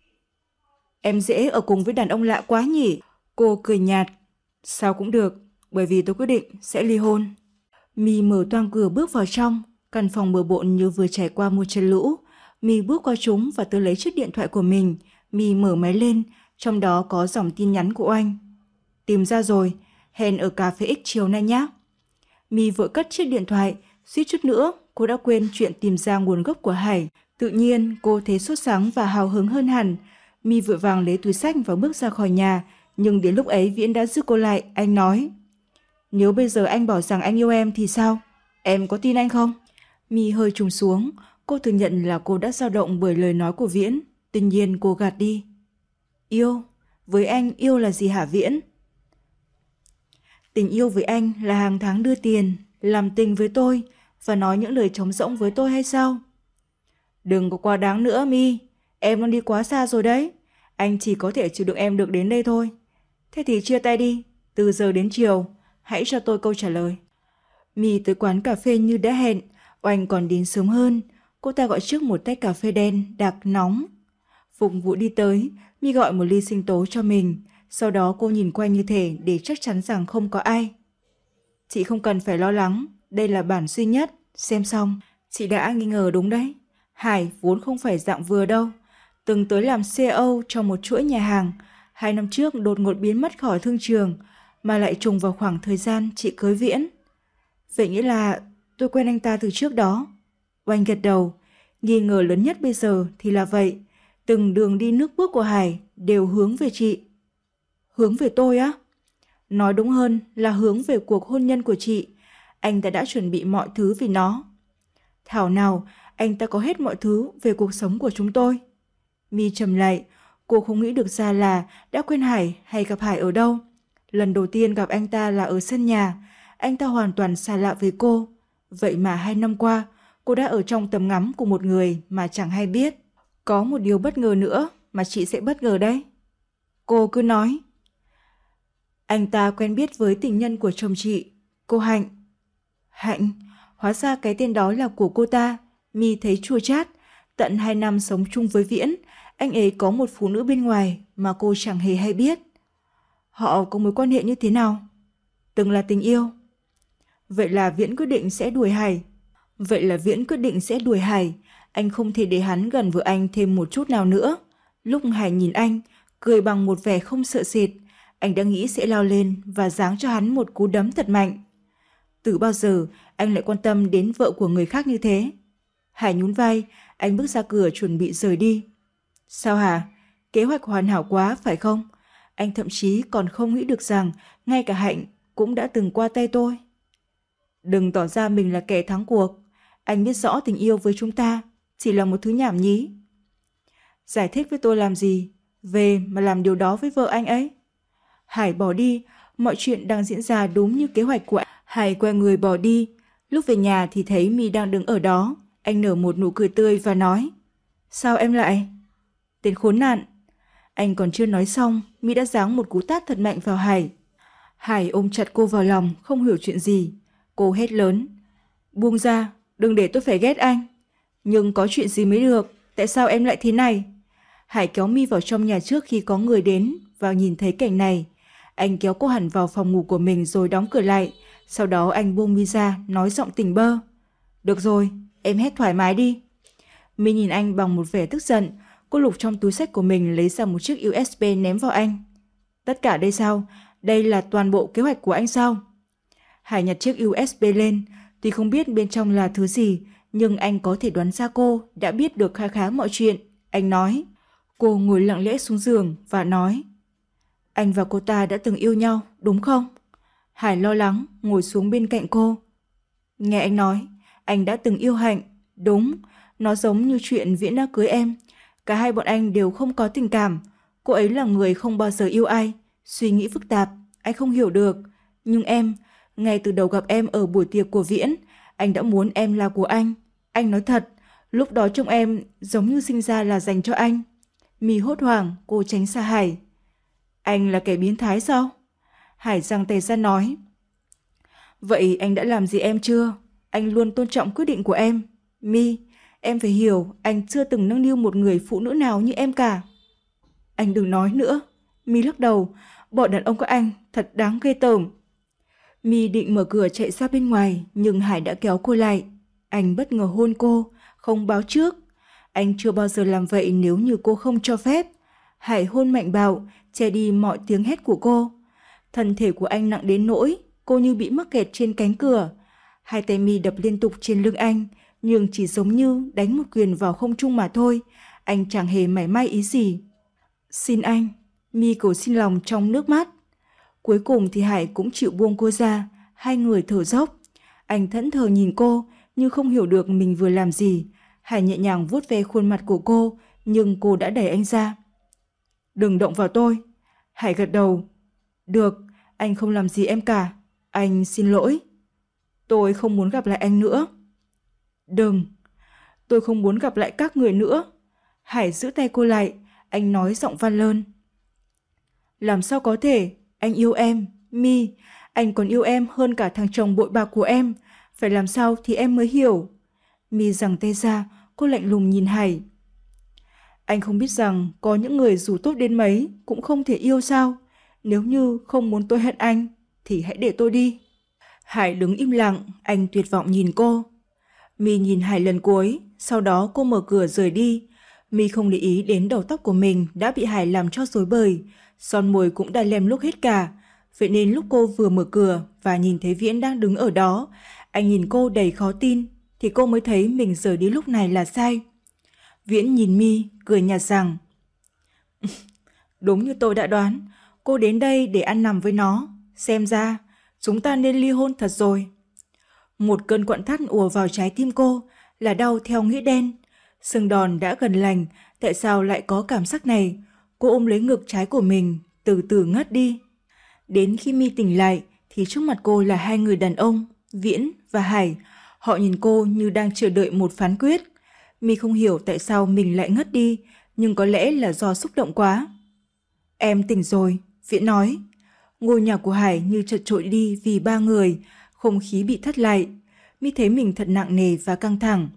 [SPEAKER 1] Em dễ ở cùng với đàn ông lạ quá nhỉ? Cô cười nhạt. Sao cũng được, bởi vì tôi quyết định sẽ ly hôn. My mở toang cửa bước vào trong. Căn phòng bừa bộn như vừa trải qua một trận lũ. My bước qua chúng và tôi lấy chiếc điện thoại của mình. My mở máy lên, trong đó có dòng tin nhắn của anh. Tìm ra rồi, hẹn ở cà phê X chiều nay nhé. My vội cất chiếc điện thoại, suýt chút nữa cô đã quên chuyện tìm ra nguồn gốc của Hải. Tự nhiên cô thấy sốt sắng và hào hứng hơn hẳn. My vội vàng lấy túi xách và bước ra khỏi nhà, nhưng đến lúc ấy Viễn đã giữ cô lại. Anh nói, nếu bây giờ anh bảo rằng anh yêu em thì sao? Em có tin anh không? My hơi trùng xuống, cô thừa nhận là cô đã dao động bởi lời nói của Viễn. Tuy nhiên cô gạt đi. Yêu? Với anh yêu là gì hả Viễn? Tình yêu với anh là hàng tháng đưa tiền, làm tình với tôi và nói những lời trống rỗng với tôi hay sao? Đừng có quá đáng nữa My, em đang đi quá xa rồi đấy. Anh chỉ có thể chịu đựng em được đến đây thôi. Thế thì chia tay đi, từ giờ đến chiều, hãy cho tôi câu trả lời. My tới quán cà phê như đã hẹn, Oanh còn đến sớm hơn. Cô ta gọi trước một tách cà phê đen đặc nóng. Phục vụ đi tới, My gọi một ly sinh tố cho mình. Sau đó cô nhìn quanh như thể để chắc chắn rằng không có ai. Chị không cần phải lo lắng, đây là bản duy nhất, xem xong. Chị đã nghi ngờ đúng đấy. Hải vốn không phải dạng vừa đâu. Từng tới làm xê e ô trong một chuỗi nhà hàng. Hai năm trước đột ngột biến mất khỏi thương trường, mà lại trùng vào khoảng thời gian chị cưới Viễn. Vậy nghĩa là tôi quen anh ta từ trước đó. Oanh gật đầu. Nghi ngờ lớn nhất bây giờ thì là vậy. Từng đường đi nước bước của Hải đều hướng về chị. Hướng về tôi á? Nói đúng hơn là hướng về cuộc hôn nhân của chị. Anh ta đã chuẩn bị mọi thứ vì nó. Thảo nào anh ta có hết mọi thứ về cuộc sống của chúng tôi. My trầm lại. Cô không nghĩ được ra là đã quen Hải hay gặp Hải ở đâu. Lần đầu tiên gặp anh ta là ở sân nhà. Anh ta hoàn toàn xa lạ với cô. Vậy mà hai năm qua, cô đã ở trong tầm ngắm của một người mà chẳng hay biết. Có một điều bất ngờ nữa mà chị sẽ bất ngờ đấy. Cô cứ nói. Anh ta quen biết với tình nhân của chồng chị, cô Hạnh. Hạnh? Hóa ra cái tên đó là của cô ta. My thấy chua chát. Tận hai năm sống chung với Viễn, anh ấy có một phụ nữ bên ngoài mà cô chẳng hề hay biết. Họ có mối quan hệ như thế nào? Từng là tình yêu. Vậy là Viễn quyết định sẽ đuổi Hải. Vậy là Viễn quyết định sẽ đuổi Hải. Anh không thể để hắn gần với anh thêm một chút nào nữa. Lúc Hải nhìn anh, cười bằng một vẻ không sợ sệt, anh đã nghĩ sẽ lao lên và giáng cho hắn một cú đấm thật mạnh. Từ bao giờ anh lại quan tâm đến vợ của người khác như thế? Hải nhún vai, anh bước ra cửa chuẩn bị rời đi. Sao hả? Kế hoạch hoàn hảo quá phải không? Anh thậm chí còn không nghĩ được rằng ngay cả Hạnh cũng đã từng qua tay tôi. Đừng tỏ ra mình là kẻ thắng cuộc. Anh biết rõ tình yêu với chúng ta chỉ là một thứ nhảm nhí. Giải thích với tôi làm gì? Về mà làm điều đó với vợ anh ấy. Hải bỏ đi, mọi chuyện đang diễn ra đúng như kế hoạch của anh. Hải quay người bỏ đi. Lúc về nhà thì thấy My đang đứng ở đó. Anh nở một nụ cười tươi và nói: Sao em lại? Tên khốn nạn. Anh còn chưa nói xong, My đã giáng một cú tát thật mạnh vào Hải. Hải ôm chặt cô vào lòng, không hiểu chuyện gì. Cô hét lớn: Buông ra, đừng để tôi phải ghét anh. Nhưng có chuyện gì mới được, tại sao em lại thế này? Hải kéo My vào trong nhà trước khi có người đến và nhìn thấy cảnh này. Anh kéo cô hẳn vào phòng ngủ của mình rồi đóng cửa lại. Sau đó anh buông My ra, nói giọng tỉnh bơ: Được rồi, em hét thoải mái đi. My nhìn anh bằng một vẻ tức giận. Cô lục trong túi xách của mình lấy ra một chiếc u ét bê ném vào anh. Tất cả đây sao? Đây là toàn bộ kế hoạch của anh sao? Hải nhặt chiếc u ét bê lên. Tuy không biết bên trong là thứ gì, nhưng anh có thể đoán ra cô đã biết được khá khá mọi chuyện. Anh nói. Cô ngồi lặng lẽ xuống giường và nói: Anh và cô ta đã từng yêu nhau, đúng không? Hải lo lắng ngồi xuống bên cạnh cô. Nghe anh nói, anh đã từng yêu Hạnh. Đúng, nó giống như chuyện Viễn đã cưới em. Cả hai bọn anh đều không có tình cảm. Cô ấy là người không bao giờ yêu ai, suy nghĩ phức tạp, anh không hiểu được. Nhưng em, ngay từ đầu gặp em ở buổi tiệc của Viễn, anh đã muốn em là của anh. Anh nói thật, lúc đó trông em giống như sinh ra là dành cho anh. My hốt hoảng, cô tránh xa Hải. Anh là kẻ biến thái sao? Hải giằng tay ra nói. Vậy anh đã làm gì em chưa? Anh luôn tôn trọng quyết định của em. My, em phải hiểu anh chưa từng nâng niu một người phụ nữ nào như em cả. Anh đừng nói nữa. My lắc đầu. Bọn đàn ông các anh thật đáng ghê tởm. My định mở cửa chạy ra bên ngoài, nhưng Hải đã kéo cô lại. Anh bất ngờ hôn cô, không báo trước. Anh chưa bao giờ làm vậy nếu như cô không cho phép. Hải hôn mạnh bạo, che đi mọi tiếng hét của cô. Thân thể của anh nặng đến nỗi cô như bị mắc kẹt trên cánh cửa. Hai tay My đập liên tục trên lưng anh, nhưng chỉ giống như đánh một quyền vào không trung mà thôi. Anh chẳng hề mảy may ý gì. Xin anh. My cầu xin lòng trong nước mắt. Cuối cùng thì Hải cũng chịu buông cô ra. Hai người thở dốc. Anh thẫn thờ nhìn cô, nhưng không hiểu được mình vừa làm gì. Hải nhẹ nhàng vuốt ve khuôn mặt của cô, nhưng cô đã đẩy anh ra. Đừng động vào tôi. Hải gật đầu. Được, anh không làm gì em cả. Anh xin lỗi. Tôi không muốn gặp lại anh nữa. Đừng. Tôi không muốn gặp lại các người nữa. Hải giữ tay cô lại. Anh nói giọng van lơn. Làm sao có thể? Anh yêu em, My. Anh còn yêu em hơn cả thằng chồng bội bạc của em. Phải làm sao thì em mới hiểu. My giằng tay ra. Cô lạnh lùng nhìn Hải. Anh không biết rằng có những người dù tốt đến mấy cũng không thể yêu sao? Nếu như không muốn tôi hận anh thì hãy để tôi đi. Hải đứng im lặng, anh tuyệt vọng nhìn cô. My nhìn Hải lần cuối, sau đó cô mở cửa rời đi. My không để ý đến đầu tóc của mình đã bị Hải làm cho rối bời, son môi cũng đã lem luốc hết cả. Vậy nên lúc cô vừa mở cửa và nhìn thấy Viễn đang đứng ở đó, anh nhìn cô đầy khó tin, thì cô mới thấy mình rời đi lúc này là sai. Viễn nhìn My, cười nhạt rằng: Đúng như tôi đã đoán, cô đến đây để ăn nằm với nó. Xem ra, chúng ta nên ly hôn thật rồi. Một cơn quặn thắt ùa vào trái tim cô, là đau theo nghĩa đen. Xương đòn đã gần lành, tại sao lại có cảm giác này? Cô ôm lấy ngực trái của mình, từ từ ngất đi. Đến khi My tỉnh lại, thì trước mặt cô là hai người đàn ông, Viễn và Hải. Họ nhìn cô như đang chờ đợi một phán quyết. My không hiểu tại sao mình lại ngất đi, nhưng có lẽ là do xúc động quá. Em tỉnh rồi, Viễn nói. Ngôi nhà của Hải như chật trội đi vì ba người, không khí bị thắt lại. My thấy mình thật nặng nề và căng thẳng.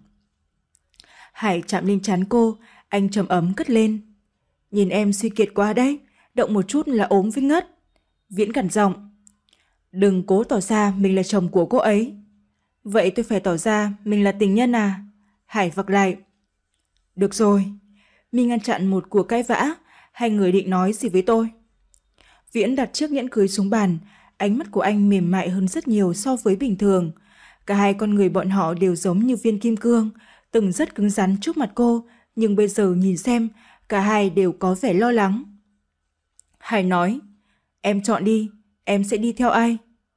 [SPEAKER 1] Hải chạm lên trán cô, anh trầm ấm cất lên. Nhìn em suy kiệt quá đấy, động một chút là ốm với ngất. Viễn gằn giọng. Đừng cố tỏ ra mình là chồng của cô ấy. Vậy tôi phải tỏ ra mình là tình nhân à? Hải vặc lại. Được rồi. My ngăn chặn một cuộc cãi vã. Hai người định nói gì với tôi? Viễn đặt chiếc nhẫn cưới xuống bàn. Ánh mắt của anh mềm mại hơn rất nhiều so với bình thường. Cả hai con người bọn họ đều giống như viên kim cương, từng rất cứng rắn trước mặt cô, nhưng bây giờ nhìn xem, cả hai đều có vẻ lo lắng. Hải nói, em chọn đi, em sẽ đi theo ai?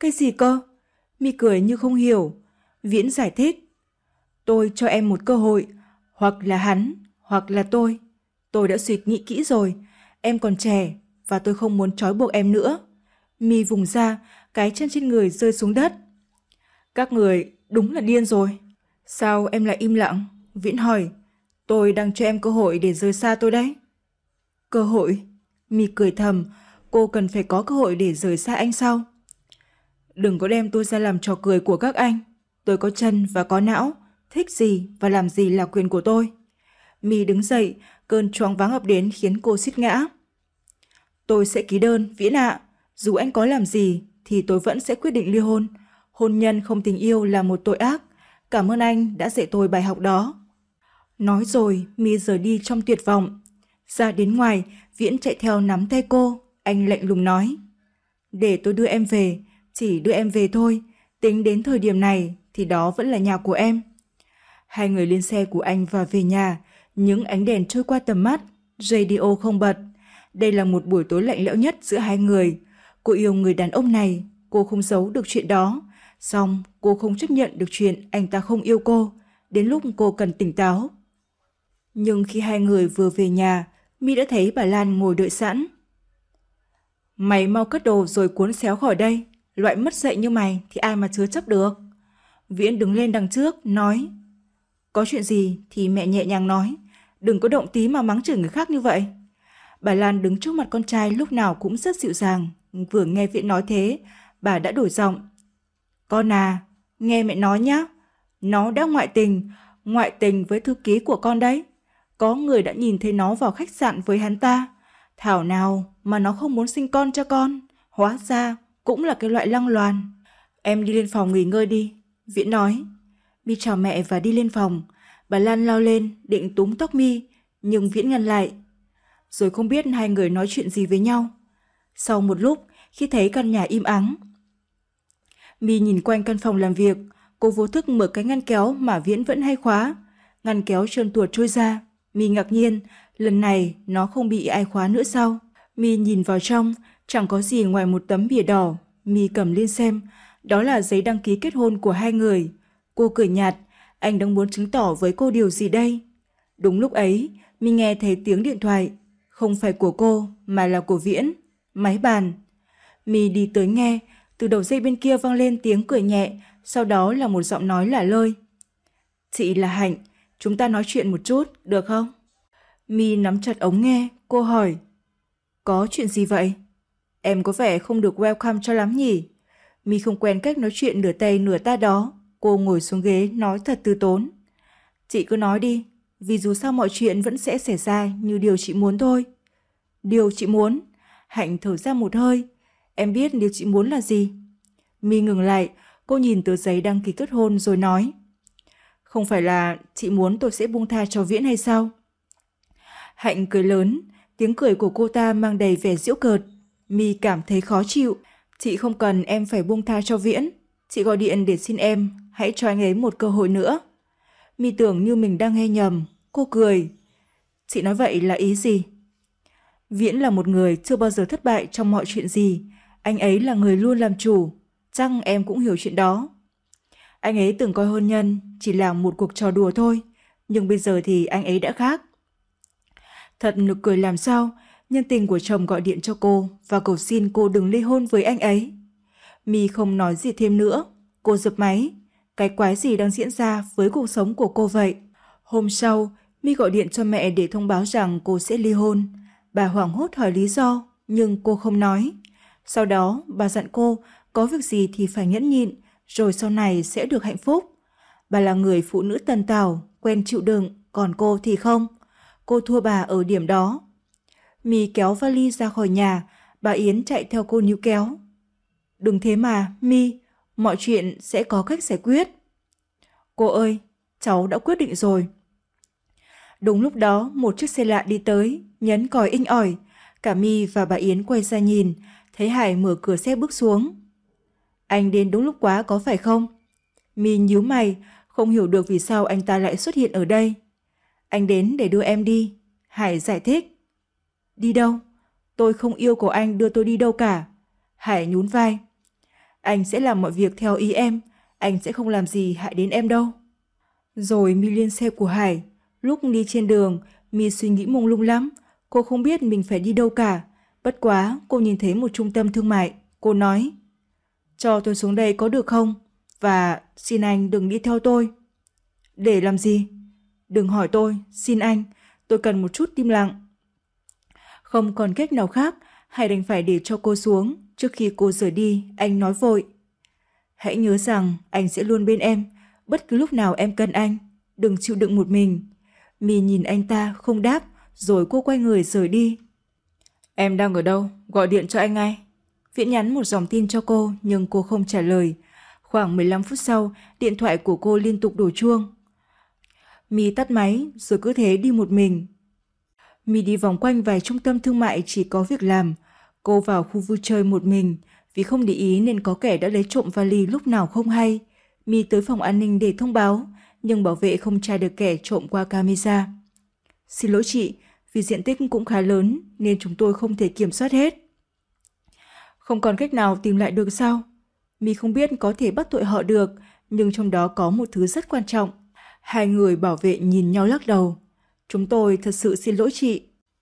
[SPEAKER 1] Cái gì cơ? My cười như không hiểu. Viễn giải thích. Tôi cho em một cơ hội, hoặc là hắn, hoặc là tôi. Tôi đã suy nghĩ kỹ rồi, em còn trẻ và tôi không muốn trói buộc em nữa. My vùng ra, cái chân trên người rơi xuống đất. Các người đúng là điên rồi. Sao em lại im lặng? Viễn hỏi. Tôi đang cho em cơ hội để rời xa tôi đấy. Cơ hội? My cười thầm, cô cần phải có cơ hội để rời xa anh sao? Đừng có đem tôi ra làm trò cười của các anh. Tôi có chân và có não, thích gì và làm gì là quyền của tôi. My đứng dậy, cơn choáng váng ập đến khiến cô suýt ngã. Tôi sẽ ký đơn, Viễn ạ. Dù anh có làm gì thì tôi vẫn sẽ quyết định ly hôn. Hôn nhân không tình yêu là một tội ác. Cảm ơn anh đã dạy tôi bài học đó. Nói rồi, My rời đi trong tuyệt vọng. Ra đến ngoài, Viễn chạy theo nắm tay cô. Anh lạnh lùng nói. Để tôi đưa em về, chỉ đưa em về thôi. Tính đến thời điểm này thì đó vẫn là nhà của em. Hai người lên xe của anh và về nhà. Những ánh đèn trôi qua tầm mắt, radio không bật. Đây là một buổi tối lạnh lẽo nhất giữa hai người. Cô yêu người đàn ông này, cô không giấu được chuyện đó. Song cô không chấp nhận được chuyện anh ta không yêu cô. Đến lúc cô cần tỉnh táo. Nhưng khi hai người vừa về nhà, My đã thấy bà Lan ngồi đợi sẵn. Mày mau cất đồ rồi cuốn xéo khỏi đây. Loại mất dạy như mày thì ai mà chứa chấp được. Viễn đứng lên đằng trước, nói. Có chuyện gì thì mẹ nhẹ nhàng nói. Đừng có động tí mà mắng chửi người khác như vậy. Bà Lan đứng trước mặt con trai lúc nào cũng rất dịu dàng. Vừa nghe Viễn nói thế, bà đã đổi giọng. Con à, nghe mẹ nói nhá. Nó đã ngoại tình, ngoại tình với thư ký của con đấy. Có người đã nhìn thấy nó vào khách sạn với hắn ta. Thảo nào mà nó không muốn sinh con cho con. Hóa ra cũng là cái loại lăng loàn. Em đi lên phòng nghỉ ngơi đi, Viễn nói. My chào mẹ và đi lên phòng. Bà Lan lao lên định túm tóc My, nhưng Viễn ngăn lại. Rồi không biết hai người nói chuyện gì với nhau. Sau một lúc, khi thấy căn nhà im ắng, My nhìn quanh căn phòng làm việc. Cô vô thức mở cái ngăn kéo mà Viễn vẫn hay khóa. Ngăn kéo trơn tuột trôi ra. My ngạc nhiên, lần này nó không bị ai khóa nữa sao? My nhìn vào trong, chẳng có gì ngoài một tấm bìa đỏ. My cầm lên xem, đó là giấy đăng ký kết hôn của hai người. Cô cười nhạt, anh đang muốn chứng tỏ với cô điều gì đây? Đúng lúc ấy, My nghe thấy tiếng điện thoại. Không phải của cô, mà là của Viễn. Máy bàn. My đi tới nghe, từ đầu dây bên kia vang lên tiếng cười nhẹ, sau đó là một giọng nói lả lơi. Chị là Hạnh, chúng ta nói chuyện một chút, được không? My nắm chặt ống nghe, cô hỏi. Có chuyện gì vậy? Em có vẻ không được welcome cho lắm nhỉ? My không quen cách nói chuyện nửa Tây nửa ta đó. Cô ngồi xuống ghế nói thật từ tốn. Chị cứ nói đi, vì dù sao mọi chuyện vẫn sẽ xảy ra như điều chị muốn thôi. Điều chị muốn? Hạnh thở ra một hơi. Em biết điều chị muốn là gì? My ngừng lại, cô nhìn tờ giấy đăng ký kết hôn rồi nói. Không phải là chị muốn tôi sẽ buông tha cho Viễn hay sao? Hạnh cười lớn, tiếng cười của cô ta mang đầy vẻ giễu cợt. My cảm thấy khó chịu. Chị không cần em phải buông tha cho Viễn. Chị gọi điện để xin em, hãy cho anh ấy một cơ hội nữa. My tưởng như mình đang nghe nhầm. Cô cười. Chị nói vậy là ý gì? Viễn là một người chưa bao giờ thất bại trong mọi chuyện gì. Anh ấy là người luôn làm chủ. Chắc em cũng hiểu chuyện đó. Anh ấy từng coi hôn nhân chỉ là một cuộc trò đùa thôi. Nhưng bây giờ thì anh ấy đã khác. Thật nực cười làm sao. Nhân tình của chồng gọi điện cho cô và cầu xin cô đừng ly hôn với anh ấy. My không nói gì thêm nữa. Cô giật máy. Cái quái gì đang diễn ra với cuộc sống của cô vậy? Hôm sau, My gọi điện cho mẹ để thông báo rằng cô sẽ ly hôn. Bà hoảng hốt hỏi lý do, nhưng cô không nói. Sau đó, bà dặn cô có việc gì thì phải nhẫn nhịn, rồi sau này sẽ được hạnh phúc. Bà là người phụ nữ tần tảo, quen chịu đựng, còn cô thì không. Cô thua bà ở điểm đó. My kéo vali ra khỏi nhà, bà Yến chạy theo cô níu kéo. Đừng thế mà, My, mọi chuyện sẽ có cách giải quyết. Cô ơi, cháu đã quyết định rồi. Đúng lúc đó, một chiếc xe lạ đi tới, nhấn còi inh ỏi. Cả My và bà Yến quay ra nhìn, thấy Hải mở cửa xe bước xuống. Anh đến đúng lúc quá có phải không? My nhíu mày, không hiểu được vì sao anh ta lại xuất hiện ở đây. Anh đến để đưa em đi. Hải giải thích. Đi đâu? Tôi không yêu cầu anh đưa tôi đi đâu cả. Hải nhún vai. Anh sẽ làm mọi việc theo ý em, anh sẽ không làm gì hại đến em đâu. Rồi My lên xe của Hải. Lúc đi trên đường, My suy nghĩ mông lung lắm. Cô không biết mình phải đi đâu cả. Bất quá, cô nhìn thấy một trung tâm thương mại. Cô nói, cho tôi xuống đây có được không? Và xin anh đừng đi theo tôi. Để làm gì? Đừng hỏi tôi, xin anh. Tôi cần một chút im lặng. Không còn cách nào khác, Hải đành phải để cho cô xuống. Trước khi cô rời đi, anh nói vội, hãy nhớ rằng anh sẽ luôn bên em. Bất cứ lúc nào em cần anh, đừng chịu đựng một mình. My nhìn anh ta không đáp, rồi cô quay người rời đi. Em đang ở đâu? Gọi điện cho anh ngay. Viễn nhắn một dòng tin cho cô, nhưng cô không trả lời. Khoảng mười lăm phút sau, điện thoại của cô liên tục đổ chuông. My tắt máy, rồi cứ thế đi một mình. My đi vòng quanh vài trung tâm thương mại chỉ có việc làm. Cô vào khu vui chơi một mình, vì không để ý nên có kẻ đã lấy trộm vali lúc nào không hay. My tới phòng an ninh để thông báo, nhưng bảo vệ không tra được kẻ trộm qua camera. Xin lỗi chị, vì diện tích cũng khá lớn nên chúng tôi không thể kiểm soát hết. Không còn cách nào tìm lại được sao? My không biết có thể bắt tội họ được, nhưng trong đó có một thứ rất quan trọng. Hai người bảo vệ nhìn nhau lắc đầu. Chúng tôi thật sự xin lỗi chị.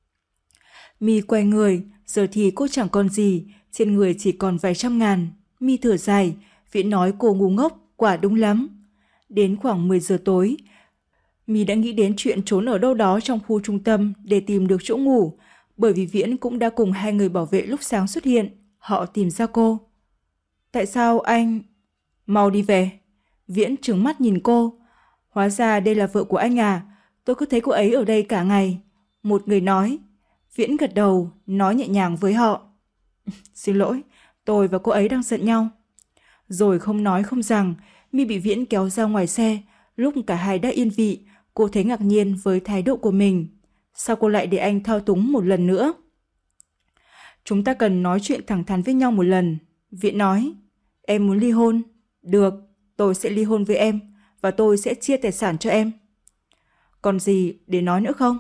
[SPEAKER 1] My quay người, giờ thì cô chẳng còn gì, trên người chỉ còn vài trăm ngàn. My thở dài, Viễn nói cô ngu ngốc, quả đúng lắm. Đến khoảng mười giờ tối, My đã nghĩ đến chuyện trốn ở đâu đó trong khu trung tâm để tìm được chỗ ngủ, bởi vì Viễn cũng đã cùng hai người bảo vệ lúc sáng xuất hiện. Họ tìm ra cô. Tại sao anh... Mau đi về. Viễn trừng mắt nhìn cô. Hóa ra đây là vợ của anh à? Tôi cứ thấy cô ấy ở đây cả ngày. Một người nói. Viễn gật đầu, nói nhẹ nhàng với họ. Xin lỗi, tôi và cô ấy đang giận nhau. Rồi không nói không rằng, My bị Viễn kéo ra ngoài xe. Lúc cả hai đã yên vị, cô thấy ngạc nhiên với thái độ của mình. Sao cô lại để anh thao túng một lần nữa? Chúng ta cần nói chuyện thẳng thắn với nhau một lần. Viễn nói, em muốn ly hôn. Được, tôi sẽ ly hôn với em, và tôi sẽ chia tài sản cho em. Còn gì để nói nữa không?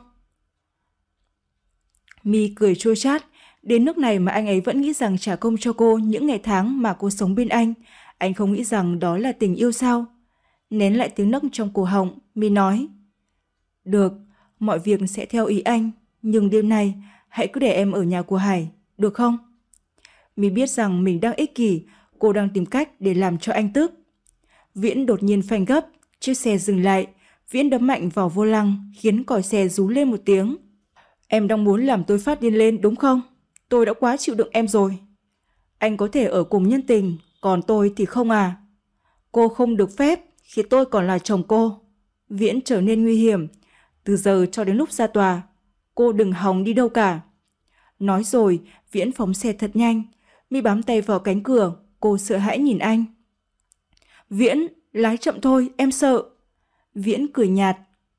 [SPEAKER 1] My cười chua chát. Đến nước này mà anh ấy vẫn nghĩ rằng trả công cho cô những ngày tháng mà cô sống bên anh. Anh không nghĩ rằng đó là tình yêu sao? Nén lại tiếng nấc trong cổ họng, My nói, được, mọi việc sẽ theo ý anh, nhưng đêm nay hãy cứ để em ở nhà của Hải, được không? My biết rằng mình đang ích kỷ, cô đang tìm cách để làm cho anh tức. Viễn đột nhiên phanh gấp, chiếc xe dừng lại. Viễn đấm mạnh vào vô lăng, khiến còi xe rú lên một tiếng. Em đang muốn làm tôi phát điên lên đúng không? Tôi đã quá chịu đựng em rồi. Anh có thể ở cùng nhân tình, còn tôi thì không à? Cô không được phép khi tôi còn là chồng cô. Viễn trở nên nguy hiểm. Từ giờ cho đến lúc ra tòa, cô đừng hòng đi đâu cả. Nói rồi, Viễn phóng xe thật nhanh. My bám tay vào cánh cửa, cô sợ hãi nhìn anh. Viễn, lái chậm thôi, em sợ. Viễn cười nhạt.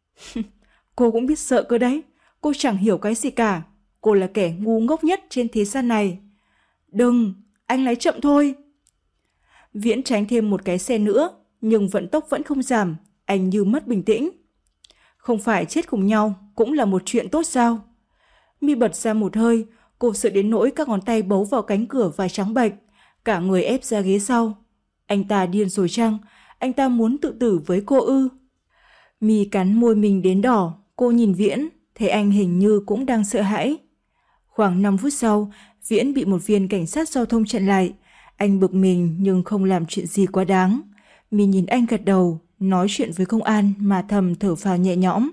[SPEAKER 1] Cô cũng biết sợ cơ đấy. Cô chẳng hiểu cái gì cả. Cô là kẻ ngu ngốc nhất trên thế gian này. Đừng, anh lái chậm thôi. Viễn tránh thêm một cái xe nữa, nhưng vận tốc vẫn không giảm. Anh như mất bình tĩnh. Không phải chết cùng nhau cũng là một chuyện tốt sao? My bật ra một hơi. Cô sợ đến nỗi các ngón tay bấu vào cánh cửa và trắng bệch. Cả người ép ra ghế sau. Anh ta điên rồi chăng? Anh ta muốn tự tử với cô ư? My cắn môi mình đến đỏ. Cô nhìn Viễn, thấy anh hình như cũng đang sợ hãi. Khoảng năm phút sau, Viễn bị một viên cảnh sát giao thông chặn lại. Anh bực mình nhưng không làm chuyện gì quá đáng. My nhìn anh gật đầu, nói chuyện với công an mà thầm thở phào nhẹ nhõm.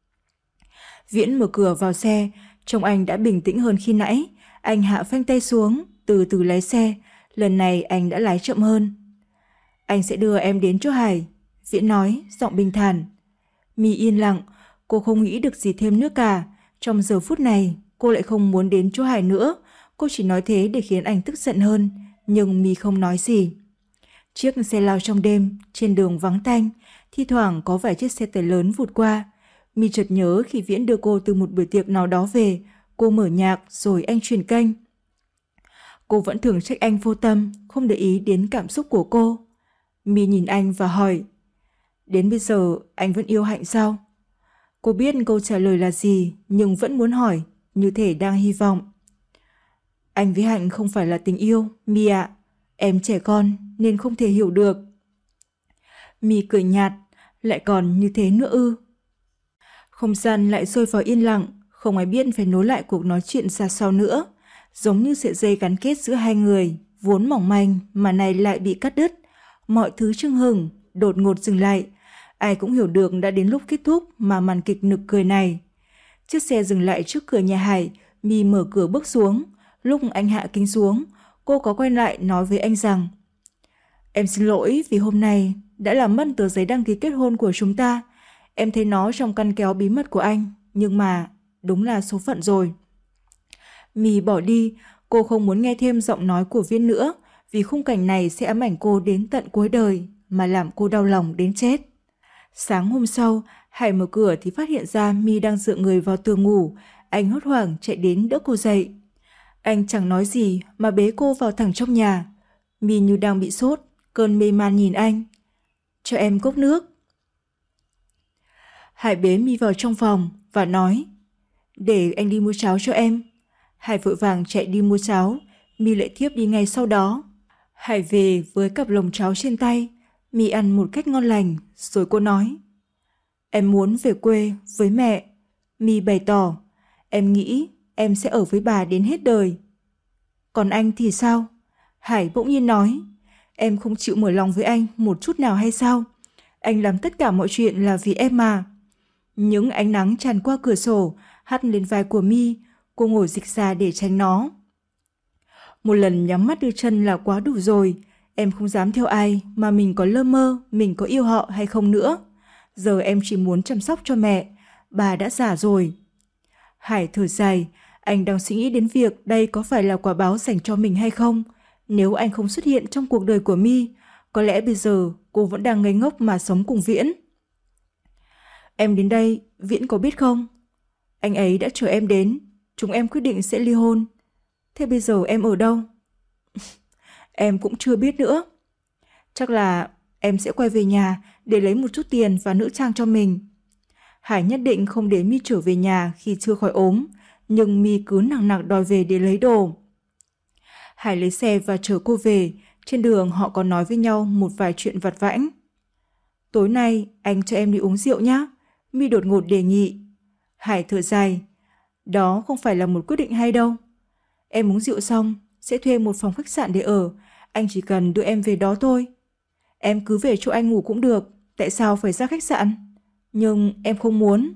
[SPEAKER 1] Viễn mở cửa vào xe, trông anh đã bình tĩnh hơn khi nãy. Anh hạ phanh tay xuống, từ từ lái xe. Lần này anh đã lái chậm hơn. Anh sẽ đưa em đến chỗ Hải, Viễn nói, giọng bình thản. My yên lặng, cô không nghĩ được gì thêm nữa cả. Trong giờ phút này, cô lại không muốn đến chỗ Hải nữa. Cô chỉ nói thế để khiến anh tức giận hơn, nhưng My không nói gì. Chiếc xe lao trong đêm, trên đường vắng tanh, thi thoảng có vài chiếc xe tải lớn vụt qua. My chợt nhớ khi Viễn đưa cô từ một buổi tiệc nào đó về, cô mở nhạc rồi anh chuyển kênh. Cô vẫn thường trách anh vô tâm, không để ý đến cảm xúc của cô. My nhìn anh và hỏi, đến bây giờ anh vẫn yêu Hạnh sao? Cô biết câu trả lời là gì, nhưng vẫn muốn hỏi, như thể đang hy vọng. Anh với Hạnh không phải là tình yêu, My ạ. Em trẻ con nên không thể hiểu được. My cười nhạt, lại còn như thế nữa ư? Không gian lại rơi vào yên lặng, không ai biết phải nối lại cuộc nói chuyện ra sao nữa. Giống như sợi dây gắn kết giữa hai người, vốn mỏng manh mà này lại bị cắt đứt. Mọi thứ chưng hừng, đột ngột dừng lại. Ai cũng hiểu được đã đến lúc kết thúc mà màn kịch nực cười này. Chiếc xe dừng lại trước cửa nhà Hải, My mở cửa bước xuống. Lúc anh hạ kính xuống, cô có quay lại nói với anh rằng: Em xin lỗi vì hôm nay đã làm mất tờ giấy đăng ký kết hôn của chúng ta. Em thấy nó trong căn kéo bí mật của anh, nhưng mà đúng là số phận rồi. My bỏ đi, cô không muốn nghe thêm giọng nói của Viễn nữa, vì khung cảnh này sẽ ám ảnh cô đến tận cuối đời, mà làm cô đau lòng đến chết. Sáng hôm sau, Hải mở cửa thì phát hiện ra My đang dựa người vào tường ngủ. Anh hốt hoảng chạy đến đỡ cô dậy. Anh chẳng nói gì mà bế cô vào thẳng trong nhà. My như đang bị sốt, cơn mê man nhìn anh. Cho em cốc nước. Hải bế My vào trong phòng và nói: Để anh đi mua cháo cho em. Hải vội vàng chạy đi mua cháo, My lại thiếp đi ngay sau đó. Hải về với cặp lồng cháo trên tay. My ăn một cách ngon lành, rồi cô nói: Em muốn về quê với mẹ. My bày tỏ: Em nghĩ em sẽ ở với bà đến hết đời. Còn anh thì sao? Hải bỗng nhiên nói: Em không chịu mở lòng với anh một chút nào hay sao? Anh làm tất cả mọi chuyện là vì em mà. Những ánh nắng tràn qua cửa sổ hắt lên vai của My. Cô ngồi dịch ra để tránh nó. Một lần nhắm mắt đưa chân là quá đủ rồi. Em không dám theo ai mà mình có lơ mơ mình có yêu họ hay không nữa. Giờ em chỉ muốn chăm sóc cho mẹ. Bà đã già rồi. Hải thở dài. Anh đang suy nghĩ đến việc đây có phải là quả báo dành cho mình hay không. Nếu anh không xuất hiện trong cuộc đời của My, có lẽ bây giờ cô vẫn đang ngây ngốc mà sống cùng Viễn. Em đến đây, Viễn có biết không? Anh ấy đã chờ em đến. Chúng em quyết định sẽ ly hôn. Thế bây giờ em ở đâu? Em cũng chưa biết nữa. Chắc là em sẽ quay về nhà để lấy một chút tiền và nữ trang cho mình. Hải nhất định không để My trở về nhà khi chưa khỏi ốm, nhưng My cứ nằng nặc đòi về để lấy đồ. Hải lấy xe và chở cô về. Trên đường họ còn nói với nhau một vài chuyện vặt vãnh. Tối nay anh cho em đi uống rượu nhé. My đột ngột đề nghị. Hải thở dài. Đó không phải là một quyết định hay đâu. Em uống rượu xong sẽ thuê một phòng khách sạn để ở. Anh chỉ cần đưa em về đó thôi. Em cứ về chỗ anh ngủ cũng được. Tại sao phải ra khách sạn? Nhưng em không muốn.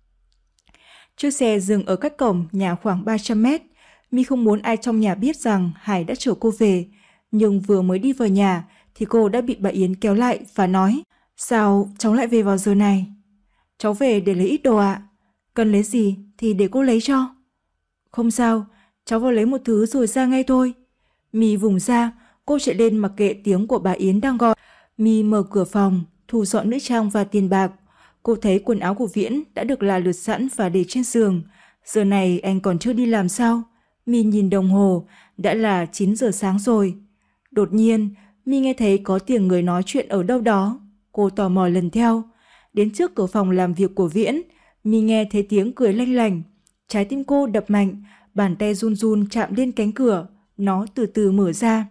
[SPEAKER 1] Chiếc xe dừng ở cách cổng nhà khoảng ba trăm mét. My không muốn ai trong nhà biết rằng Hải đã chở cô về. Nhưng vừa mới đi vào nhà thì cô đã bị bà Yến kéo lại và nói: Sao cháu lại về vào giờ này? Cháu về để lấy ít đồ ạ. Cần lấy gì thì để cô lấy cho. Không sao, cháu vào lấy một thứ rồi ra ngay thôi. My vùng ra, cô chạy lên mặc kệ tiếng của bà Yến đang gọi. My mở cửa phòng, thu dọn nữ trang và tiền bạc. Cô thấy quần áo của Viễn đã được là lượt sẵn và để trên giường. Giờ này anh còn chưa đi làm sao? My nhìn đồng hồ, đã là chín giờ sáng rồi. Đột nhiên, My nghe thấy có tiếng người nói chuyện ở đâu đó. Cô tò mò lần theo. Đến trước cửa phòng làm việc của Viễn, My nghe thấy tiếng cười lanh lành. Trái tim cô đập mạnh, bàn tay run run chạm lên cánh cửa. Nó từ từ mở ra.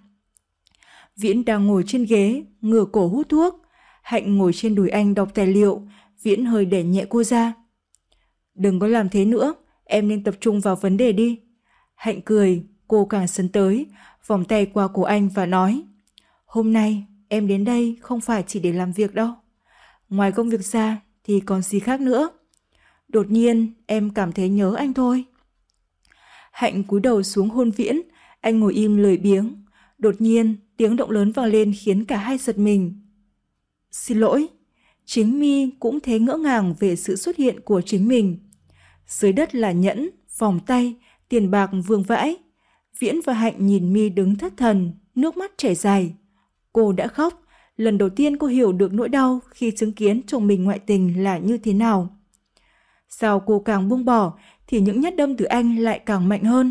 [SPEAKER 1] Viễn đang ngồi trên ghế, ngửa cổ hút thuốc. Hạnh ngồi trên đùi anh đọc tài liệu. Viễn hơi đẩy nhẹ cô ra. Đừng có làm thế nữa, em nên tập trung vào vấn đề đi. Hạnh cười, cô càng sấn tới, vòng tay qua cổ anh và nói: Hôm nay em đến đây không phải chỉ để làm việc đâu. Ngoài công việc ra thì còn gì khác nữa. Đột nhiên em cảm thấy nhớ anh thôi. Hạnh cúi đầu xuống hôn Viễn. Anh ngồi im lười biếng. Đột nhiên tiếng động lớn vang lên khiến cả hai giật mình. Xin lỗi. Chính My cũng thấy ngỡ ngàng về sự xuất hiện của chính mình. Dưới đất là nhẫn, vòng tay, tiền bạc vương vãi. Viễn và Hạnh nhìn My đứng thất thần, nước mắt chảy dài. Cô đã khóc. Lần đầu tiên cô hiểu được nỗi đau khi chứng kiến chồng mình ngoại tình là như thế nào. Sao cô càng buông bỏ thì những nhát đâm từ anh lại càng mạnh hơn.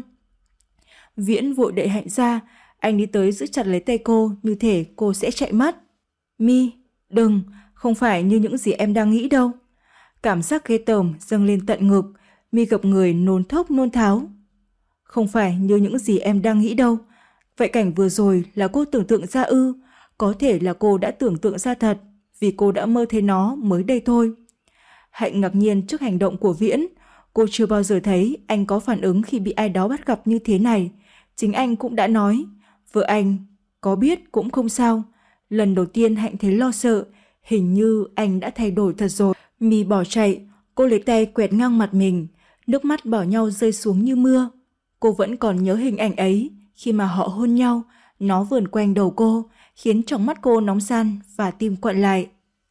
[SPEAKER 1] Viễn vội đẩy Hạnh ra. Anh đi tới giữ chặt lấy tay cô như thể cô sẽ chạy mất. My, đừng, không phải như những gì em đang nghĩ đâu. Cảm giác ghê tởm dâng lên tận ngực. My gập người nôn thốc nôn tháo. Không phải như những gì em đang nghĩ đâu. Vậy cảnh vừa rồi là cô tưởng tượng ra ư? Có thể là cô đã tưởng tượng ra thật, vì cô đã mơ thấy nó mới đây thôi. Hạnh ngạc nhiên trước hành động của Viễn. Cô chưa bao giờ thấy anh có phản ứng khi bị ai đó bắt gặp như thế này. Chính anh cũng đã nói, vợ anh có biết cũng không sao. Lần đầu tiên Hạnh thấy lo sợ, hình như anh đã thay đổi thật rồi. Mi bỏ chạy, cô lấy tay quẹt ngang mặt mình, nước mắt bỏ nhau rơi xuống như mưa. Cô vẫn còn nhớ hình ảnh ấy, khi mà họ hôn nhau, nó vờn quanh đầu cô, khiến trong mắt cô nóng ran và tim quặn lại.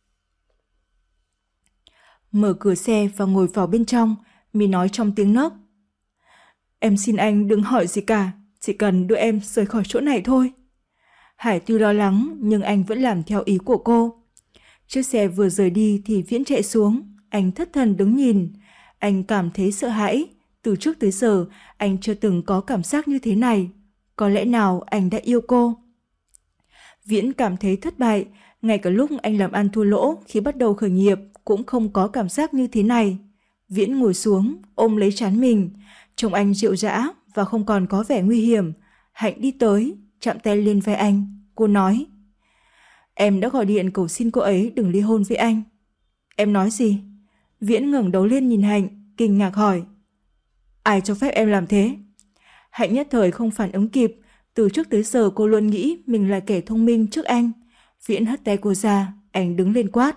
[SPEAKER 1] Mở cửa xe và ngồi vào bên trong, Mi nói trong tiếng nấc. Em xin anh đừng hỏi gì cả, chỉ cần đưa em rời khỏi chỗ này thôi. Hải tuy lo lắng nhưng anh vẫn làm theo ý của cô. Chiếc xe vừa rời đi thì Viễn chạy xuống, anh thất thần đứng nhìn. Anh cảm thấy sợ hãi, từ trước tới giờ anh chưa từng có cảm giác như thế này. Có lẽ nào anh đã yêu cô? Viễn cảm thấy thất bại, ngay cả lúc anh làm ăn thua lỗ khi bắt đầu khởi nghiệp cũng không có cảm giác như thế này. Viễn ngồi xuống, ôm lấy trán mình, trông anh dịu dã và không còn có vẻ nguy hiểm. Hạnh đi tới, chạm tay lên vai anh, cô nói. Em đã gọi điện cầu xin cô ấy đừng ly hôn với anh. Em nói gì? Viễn ngẩng đầu lên nhìn Hạnh, kinh ngạc hỏi. Ai cho phép em làm thế? Hạnh nhất thời không phản ứng kịp, từ trước tới giờ cô luôn nghĩ mình là kẻ thông minh trước anh. Viễn hất tay cô ra, anh đứng lên quát.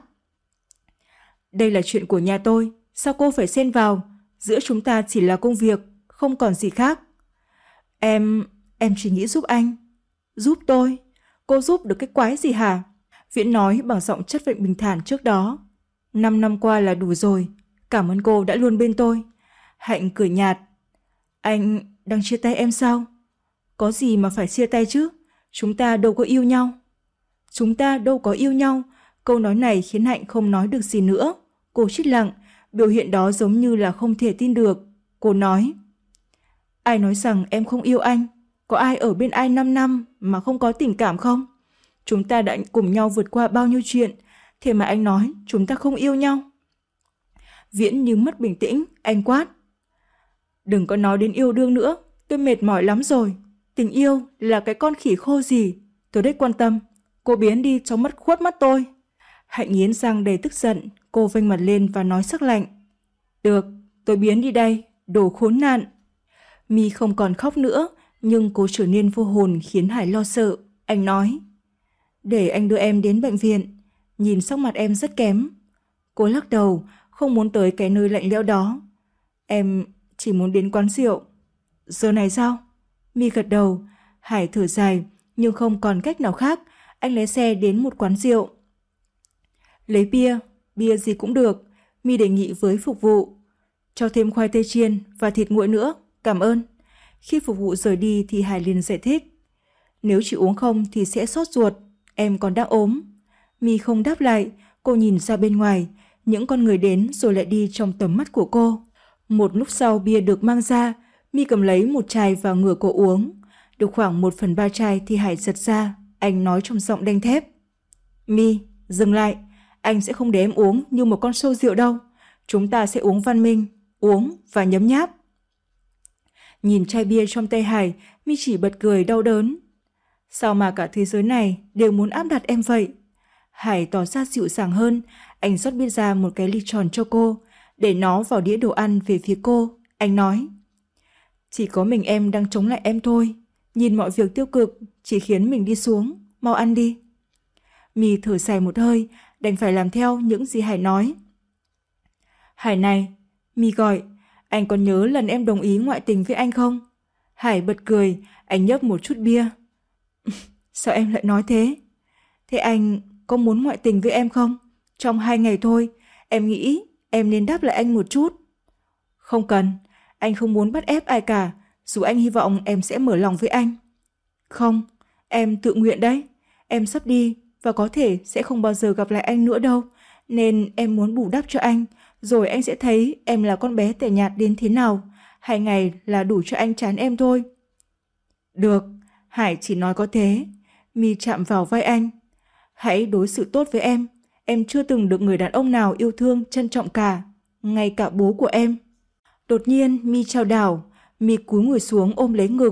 [SPEAKER 1] Đây là chuyện của nhà tôi, sao cô phải xen vào? Giữa chúng ta chỉ là công việc, không còn gì khác. Em, em chỉ nghĩ giúp anh. Giúp tôi? Cô giúp được cái quái gì hả? Viễn nói bằng giọng chất vấn bình thản trước đó. Năm năm qua là đủ rồi, cảm ơn cô đã luôn bên tôi. Hạnh cười nhạt. Anh đang chia tay em sao? Có gì mà phải chia tay chứ? Chúng ta đâu có yêu nhau. Chúng ta đâu có yêu nhau. Câu nói này khiến Hạnh không nói được gì nữa. Cô chết lặng, biểu hiện đó giống như là không thể tin được. Cô nói. Ai nói rằng em không yêu anh? Có ai ở bên ai năm năm mà không có tình cảm không? Chúng ta đã cùng nhau vượt qua bao nhiêu chuyện, thế mà anh nói chúng ta không yêu nhau. Viễn như mất bình tĩnh, anh quát. Đừng có nói đến yêu đương nữa, tôi mệt mỏi lắm rồi. Tình yêu là cái con khỉ khô gì? Tôi đếch quan tâm. Cô biến đi trong mắt khuất mắt tôi. Hạnh nghiến răng đầy tức giận, cô vênh mặt lên và nói sắc lạnh. Được, tôi biến đi đây, đồ khốn nạn. Mi không còn khóc nữa, nhưng cô trở nên vô hồn khiến Hải lo sợ. Anh nói. Để anh đưa em đến bệnh viện. Nhìn sắc mặt em rất kém. Cô lắc đầu, không muốn tới cái nơi lạnh lẽo đó. Em chỉ muốn đến quán rượu. Giờ này sao? Mi gật đầu. Hải thở dài, nhưng không còn cách nào khác. Anh lái xe đến một quán rượu. Lấy bia, bia gì cũng được. Mi đề nghị với phục vụ. Cho thêm khoai tây chiên và thịt nguội nữa, cảm ơn. Khi phục vụ rời đi thì Hải liền giải thích. Nếu chỉ uống không thì sẽ sốt ruột, em còn đang ốm. Mi không đáp lại, cô nhìn ra bên ngoài, những con người đến rồi lại đi trong tầm mắt của cô. Một lúc sau bia được mang ra, Mi cầm lấy một chai và ngửa cổ uống. Được khoảng một phần ba chai thì Hải giật ra, anh nói trong giọng đanh thép. Mi, dừng lại, anh sẽ không để em uống như một con sâu rượu đâu. Chúng ta sẽ uống văn minh, uống và nhấm nháp. Nhìn chai bia trong tay Hải, Mi chỉ bật cười đau đớn. Sao mà cả thế giới này đều muốn áp đặt em vậy? Hải tỏ ra dịu dàng hơn, anh rót bia ra một cái ly tròn cho cô, để nó vào đĩa đồ ăn về phía cô. Anh nói, chỉ có mình em đang chống lại em thôi, nhìn mọi việc tiêu cực chỉ khiến mình đi xuống, mau ăn đi. Mi thở dài một hơi, đành phải làm theo những gì Hải nói. Hải này, Mi gọi, anh còn nhớ lần em đồng ý ngoại tình với anh không? Hải bật cười, anh nhấp một chút bia. Sao em lại nói thế? Thế anh có muốn ngoại tình với em không? Trong hai ngày thôi, em nghĩ em nên đáp lại anh một chút. Không cần, anh không muốn bắt ép ai cả, dù anh hy vọng em sẽ mở lòng với anh. Không, em tự nguyện đấy. Em sắp đi và có thể sẽ không bao giờ gặp lại anh nữa đâu, nên em muốn bù đắp cho anh, rồi anh sẽ thấy em là con bé tẻ nhạt đến thế nào. Hai ngày là đủ cho anh chán em thôi. Được, Hải chỉ nói có thế. Mi chạm vào vai anh. Hãy đối xử tốt với em. Em chưa từng được người đàn ông nào yêu thương trân trọng cả, ngay cả bố của em. Đột nhiên Mi chao đảo. Mi cúi người xuống ôm lấy ngực.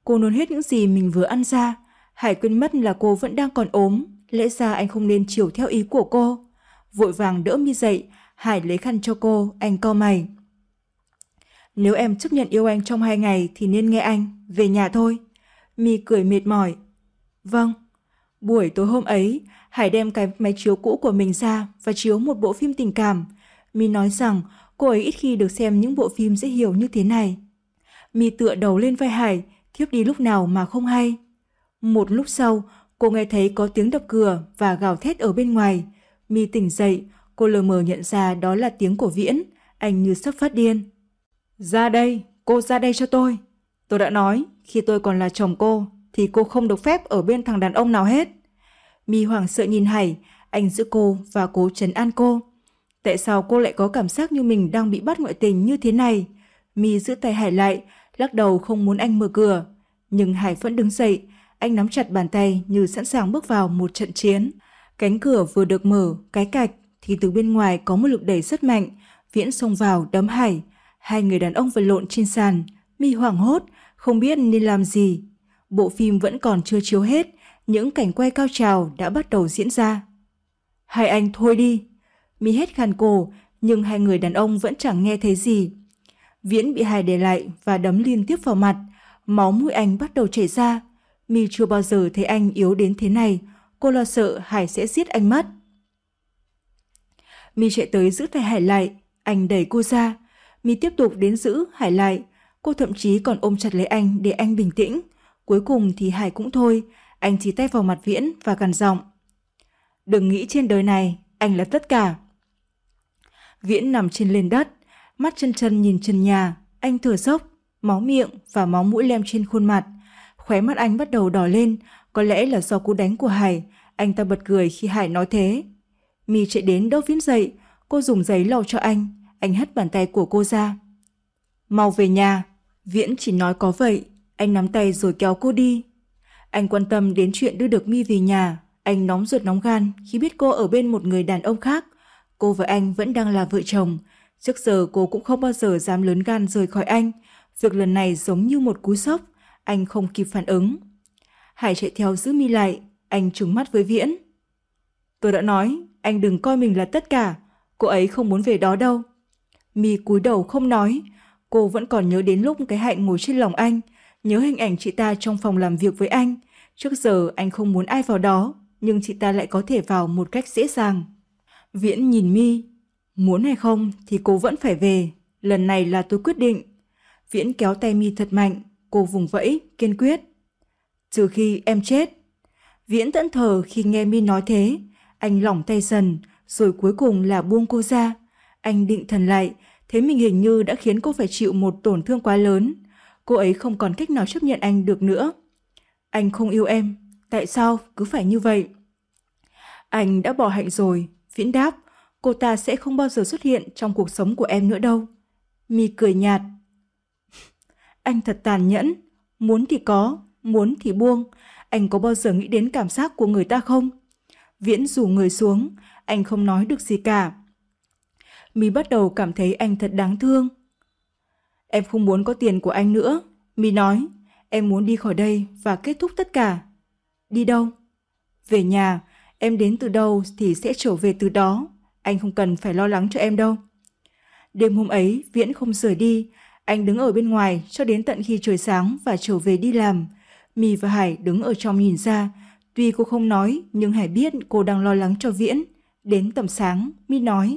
[SPEAKER 1] Cô nôn hết những gì mình vừa ăn ra. Hải quên mất là cô vẫn đang còn ốm, lẽ ra anh không nên chiều theo ý của cô. Vội vàng đỡ Mi dậy, Hải lấy khăn cho cô, anh cau mày. Nếu em chấp nhận yêu anh trong hai ngày thì nên nghe anh, về nhà thôi. Mi cười mệt mỏi. Vâng. Buổi tối hôm ấy, Hải đem cái máy chiếu cũ của mình ra và chiếu một bộ phim tình cảm. Mi nói rằng cô ấy ít khi được xem những bộ phim dễ hiểu như thế này. Mi tựa đầu lên vai Hải, thiếp đi lúc nào mà không hay. Một lúc sau, cô nghe thấy có tiếng đập cửa và gào thét ở bên ngoài. Mi tỉnh dậy, cô lờ mờ nhận ra đó là tiếng của Viễn, anh như sắp phát điên. Ra đây, cô ra đây cho tôi. Tôi đã nói, khi tôi còn là chồng cô, thì cô không được phép ở bên thằng đàn ông nào hết. Mi hoảng sợ nhìn Hải, anh giữ cô và cố trấn an cô. Tại sao cô lại có cảm giác như mình đang bị bắt ngoại tình như thế này? Mi giữ tay Hải lại, lắc đầu không muốn anh mở cửa. Nhưng Hải vẫn đứng dậy, anh nắm chặt bàn tay như sẵn sàng bước vào một trận chiến. Cánh cửa vừa được mở, cái cạch, thì từ bên ngoài có một lực đẩy rất mạnh. Viễn xông vào đấm Hải. Hai người đàn ông vật lộn trên sàn. Mi hoảng hốt, không biết nên làm gì. Bộ phim vẫn còn chưa chiếu hết, những cảnh quay cao trào đã bắt đầu diễn ra. Hai anh thôi đi. Mi hét khàn cổ, nhưng hai người đàn ông vẫn chẳng nghe thấy gì. Viễn bị Hải để lại và đấm liên tiếp vào mặt. Máu mũi anh bắt đầu chảy ra. Mi chưa bao giờ thấy anh yếu đến thế này. Cô lo sợ Hải sẽ giết anh mất. Mi chạy tới giữ tay Hải lại. Anh đẩy cô ra. Mi tiếp tục đến giữ Hải lại. Cô thậm chí còn ôm chặt lấy anh để anh bình tĩnh. Cuối cùng thì Hải cũng thôi. Anh chỉ tay vào mặt Viễn và gằn giọng. Đừng nghĩ trên đời này, anh là tất cả. Viễn nằm trên nền đất, mắt chân chân nhìn trần nhà. Anh thở dốc, máu miệng và máu mũi lem trên khuôn mặt. Khóe mắt anh bắt đầu đỏ lên, có lẽ là do cú đánh của Hải. Anh ta bật cười khi Hải nói thế. Mi chạy đến đỡ Viễn dậy, cô dùng giấy lau cho anh. Anh hất bàn tay của cô ra. Mau về nhà. Viễn chỉ nói có vậy. Anh nắm tay rồi kéo cô đi. Anh quan tâm đến chuyện đưa được Mi về nhà. Anh nóng ruột nóng gan khi biết cô ở bên một người đàn ông khác. Cô và anh vẫn đang là vợ chồng. Trước giờ cô cũng không bao giờ dám lớn gan rời khỏi anh. Việc lần này giống như một cú sốc. Anh không kịp phản ứng. Hải chạy theo giữ Mi lại. Anh trừng mắt với Viễn. Tôi đã nói, anh đừng coi mình là tất cả. Cô ấy không muốn về đó đâu. Mi cúi đầu không nói. Cô vẫn còn nhớ đến lúc cái Hạnh ngồi trên lòng anh. Nhớ hình ảnh chị ta trong phòng làm việc với anh. Trước giờ anh không muốn ai vào đó, nhưng chị ta lại có thể vào một cách dễ dàng. Viễn nhìn Mi. Muốn hay không thì cô vẫn phải về. Lần này là tôi quyết định. Viễn kéo tay Mi thật mạnh. Cô vùng vẫy, kiên quyết. Trừ khi em chết. Viễn thẫn thờ khi nghe Mi nói thế. Anh lỏng tay dần, rồi cuối cùng là buông cô ra. Anh định thần lại, thấy mình hình như đã khiến cô phải chịu một tổn thương quá lớn. Cô ấy không còn cách nào chấp nhận anh được nữa. Anh không yêu em. Tại sao cứ phải như vậy? Anh đã bỏ Hạnh rồi. Viễn đáp. Cô ta sẽ không bao giờ xuất hiện trong cuộc sống của em nữa đâu. Mi cười nhạt. Anh thật tàn nhẫn. Muốn thì có, muốn thì buông. Anh có bao giờ nghĩ đến cảm giác của người ta không? Viễn rủ người xuống. Anh không nói được gì cả. Mi bắt đầu cảm thấy anh thật đáng thương. Em không muốn có tiền của anh nữa. Mi nói. Em muốn đi khỏi đây và kết thúc tất cả. Đi đâu? Về nhà. Em đến từ đâu thì sẽ trở về từ đó. Anh không cần phải lo lắng cho em đâu. Đêm hôm ấy, Viễn không rời đi. Anh đứng ở bên ngoài cho đến tận khi trời sáng và trở về đi làm. Mi và Hải đứng ở trong nhìn ra. Tuy cô không nói, nhưng Hải biết cô đang lo lắng cho Viễn. Đến tầm sáng, Mi nói.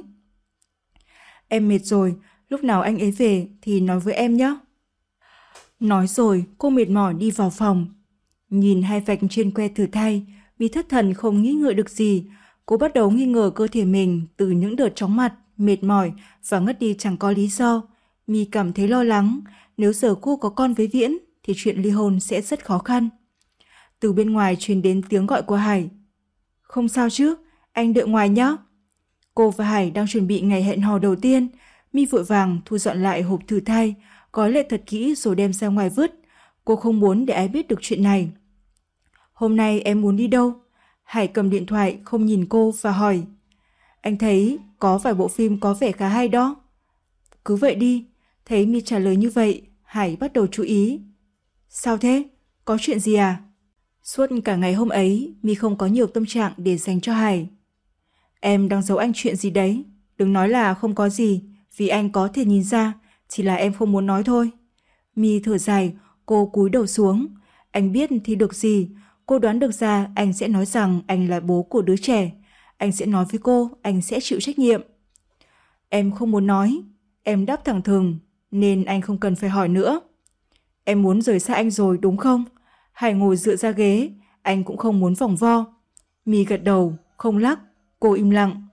[SPEAKER 1] Em mệt rồi, lúc nào anh ấy về thì nói với em nhé. Nói rồi, cô mệt mỏi đi vào phòng. Nhìn hai vạch trên que thử thai, Mi thất thần không nghĩ ngợi được gì. Cô bắt đầu nghi ngờ cơ thể mình từ những đợt chóng mặt, mệt mỏi và ngất đi chẳng có lý do. Mi cảm thấy lo lắng, nếu giờ cô có con với Viễn thì chuyện ly hôn sẽ rất khó khăn. Từ bên ngoài truyền đến tiếng gọi của Hải. Không sao chứ, anh đợi ngoài nhé. Cô và Hải đang chuẩn bị ngày hẹn hò đầu tiên. Mi vội vàng thu dọn lại hộp thử thai, gói lại thật kỹ rồi đem ra ngoài vứt. Cô không muốn để ai biết được chuyện này. Hôm nay em muốn đi đâu? Hải cầm điện thoại không nhìn cô và hỏi. Anh thấy có vài bộ phim có vẻ khá hay đó. Cứ vậy đi. Thấy Mi trả lời như vậy, Hải bắt đầu chú ý. Sao thế? có chuyện gì à? Suốt cả ngày hôm ấy, My không có nhiều tâm trạng để dành cho Hải. Em đang giấu anh chuyện gì đấy? Đừng nói là không có gì, vì anh có thể nhìn ra, chỉ là em không muốn nói thôi. My thở dài, cô cúi đầu xuống. Anh biết thì được gì, cô đoán được ra anh sẽ nói rằng anh là bố của đứa trẻ. Anh sẽ nói với cô, anh sẽ chịu trách nhiệm. Em không muốn nói, em đáp thẳng thừng, nên anh không cần phải hỏi nữa. Em muốn rời xa anh rồi đúng không? Hải ngồi dựa ra ghế, anh cũng không muốn vòng vo. My gật đầu, không lắc, cô im lặng.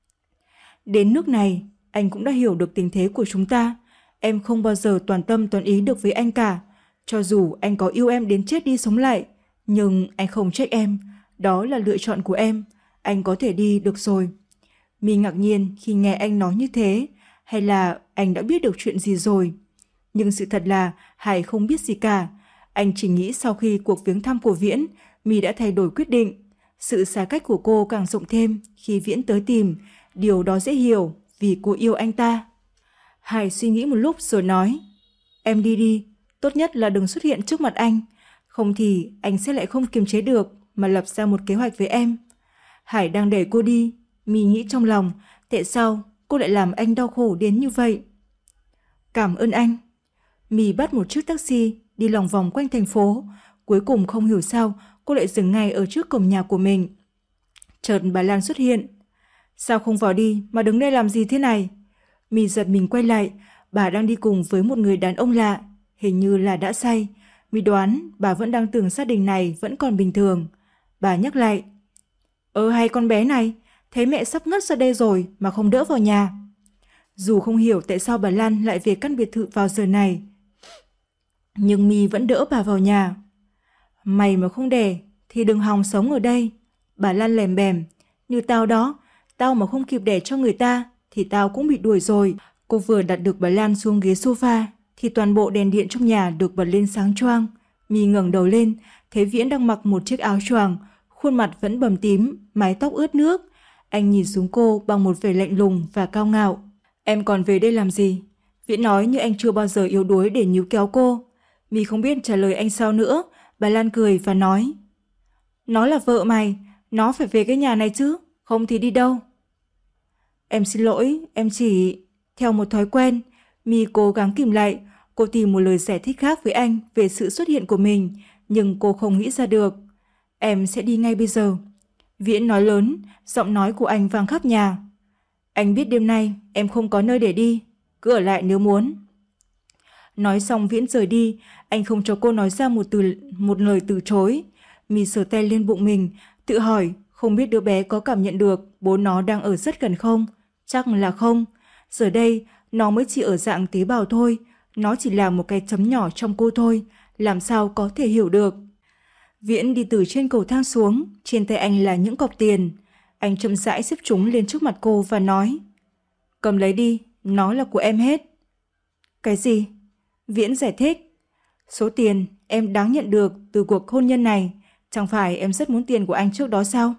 [SPEAKER 1] Đến nước này, anh cũng đã hiểu được tình thế của chúng ta. Em không bao giờ toàn tâm toàn ý được với anh cả. Cho dù anh có yêu em đến chết đi sống lại, nhưng anh không trách em. Đó là lựa chọn của em. Anh có thể đi được rồi. My ngạc nhiên khi nghe anh nói như thế, hay là anh đã biết được chuyện gì rồi. Nhưng sự thật là Hải không biết gì cả. Anh chỉ nghĩ sau khi cuộc viếng thăm của Viễn, My đã thay đổi quyết định. Sự xa cách của cô càng rộng thêm khi Viễn tới tìm. Điều đó dễ hiểu vì cô yêu anh ta. Hải suy nghĩ một lúc rồi nói, em đi đi, tốt nhất là đừng xuất hiện trước mặt anh. Không thì anh sẽ lại không kiềm chế được mà lập ra một kế hoạch với em. Hải đang đẩy cô đi. My nghĩ trong lòng, tại sao cô lại làm anh đau khổ đến như vậy? Cảm ơn anh. My bắt một chiếc taxi đi lòng vòng quanh thành phố. Cuối cùng không hiểu sao cô lại dừng ngay ở trước cổng nhà của mình. Chợt bà Lan xuất hiện. Sao không vào đi mà đứng đây làm gì thế này? My giật mình quay lại. Bà đang đi cùng với một người đàn ông lạ, hình như là đã say. My đoán bà vẫn đang tưởng gia đình này vẫn còn bình thường. Bà nhắc lại, Ơ hay con bé này, thấy mẹ sắp ngất ra đây rồi mà không đỡ vào nhà. Dù không hiểu tại sao bà Lan lại về căn biệt thự vào giờ này, nhưng My vẫn đỡ bà vào nhà. Mày mà không đẻ thì đừng hòng sống ở đây. Bà Lan lèm bèm, như tao đó, tao mà không kịp đẻ cho người ta thì tao cũng bị đuổi rồi. Cô vừa đặt được bà Lan xuống ghế sofa thì toàn bộ đèn điện trong nhà được bật lên sáng choang. My ngẩng đầu lên, thấy Viễn đang mặc một chiếc áo choàng, khuôn mặt vẫn bầm tím, mái tóc ướt nước. Anh nhìn xuống cô bằng một vẻ lạnh lùng và cao ngạo. Em còn về đây làm gì? Viễn nói như anh chưa bao giờ yếu đuối để níu kéo cô. My không biết trả lời anh sao nữa. Bà Lan cười và nói, nó là vợ mày, nó phải về cái nhà này chứ, không thì đi đâu? Em xin lỗi, em chỉ... Theo một thói quen, My cố gắng kìm lại. Cô tìm một lời giải thích khác với anh về sự xuất hiện của mình, nhưng cô không nghĩ ra được. Em sẽ đi ngay bây giờ. Viễn nói lớn, giọng nói của anh vang khắp nhà. Anh biết đêm nay em không có nơi để đi, cứ ở lại nếu muốn. Nói xong Viễn rời đi, anh không cho cô nói ra một từ một lời từ chối. My sờ tay lên bụng mình, tự hỏi không biết đứa bé có cảm nhận được bố nó đang ở rất gần không? Chắc là không. Giờ đây nó mới chỉ ở dạng tế bào thôi, nó chỉ là một cái chấm nhỏ trong cô thôi, làm sao có thể hiểu được. Viễn đi từ trên cầu thang xuống, trên tay anh là những cọc tiền. Anh chậm rãi xếp chúng lên trước mặt cô và nói, cầm lấy đi, nó là của em hết. Cái gì? Viễn giải thích, số tiền em đáng nhận được từ cuộc hôn nhân này, chẳng phải em rất muốn tiền của anh trước đó sao?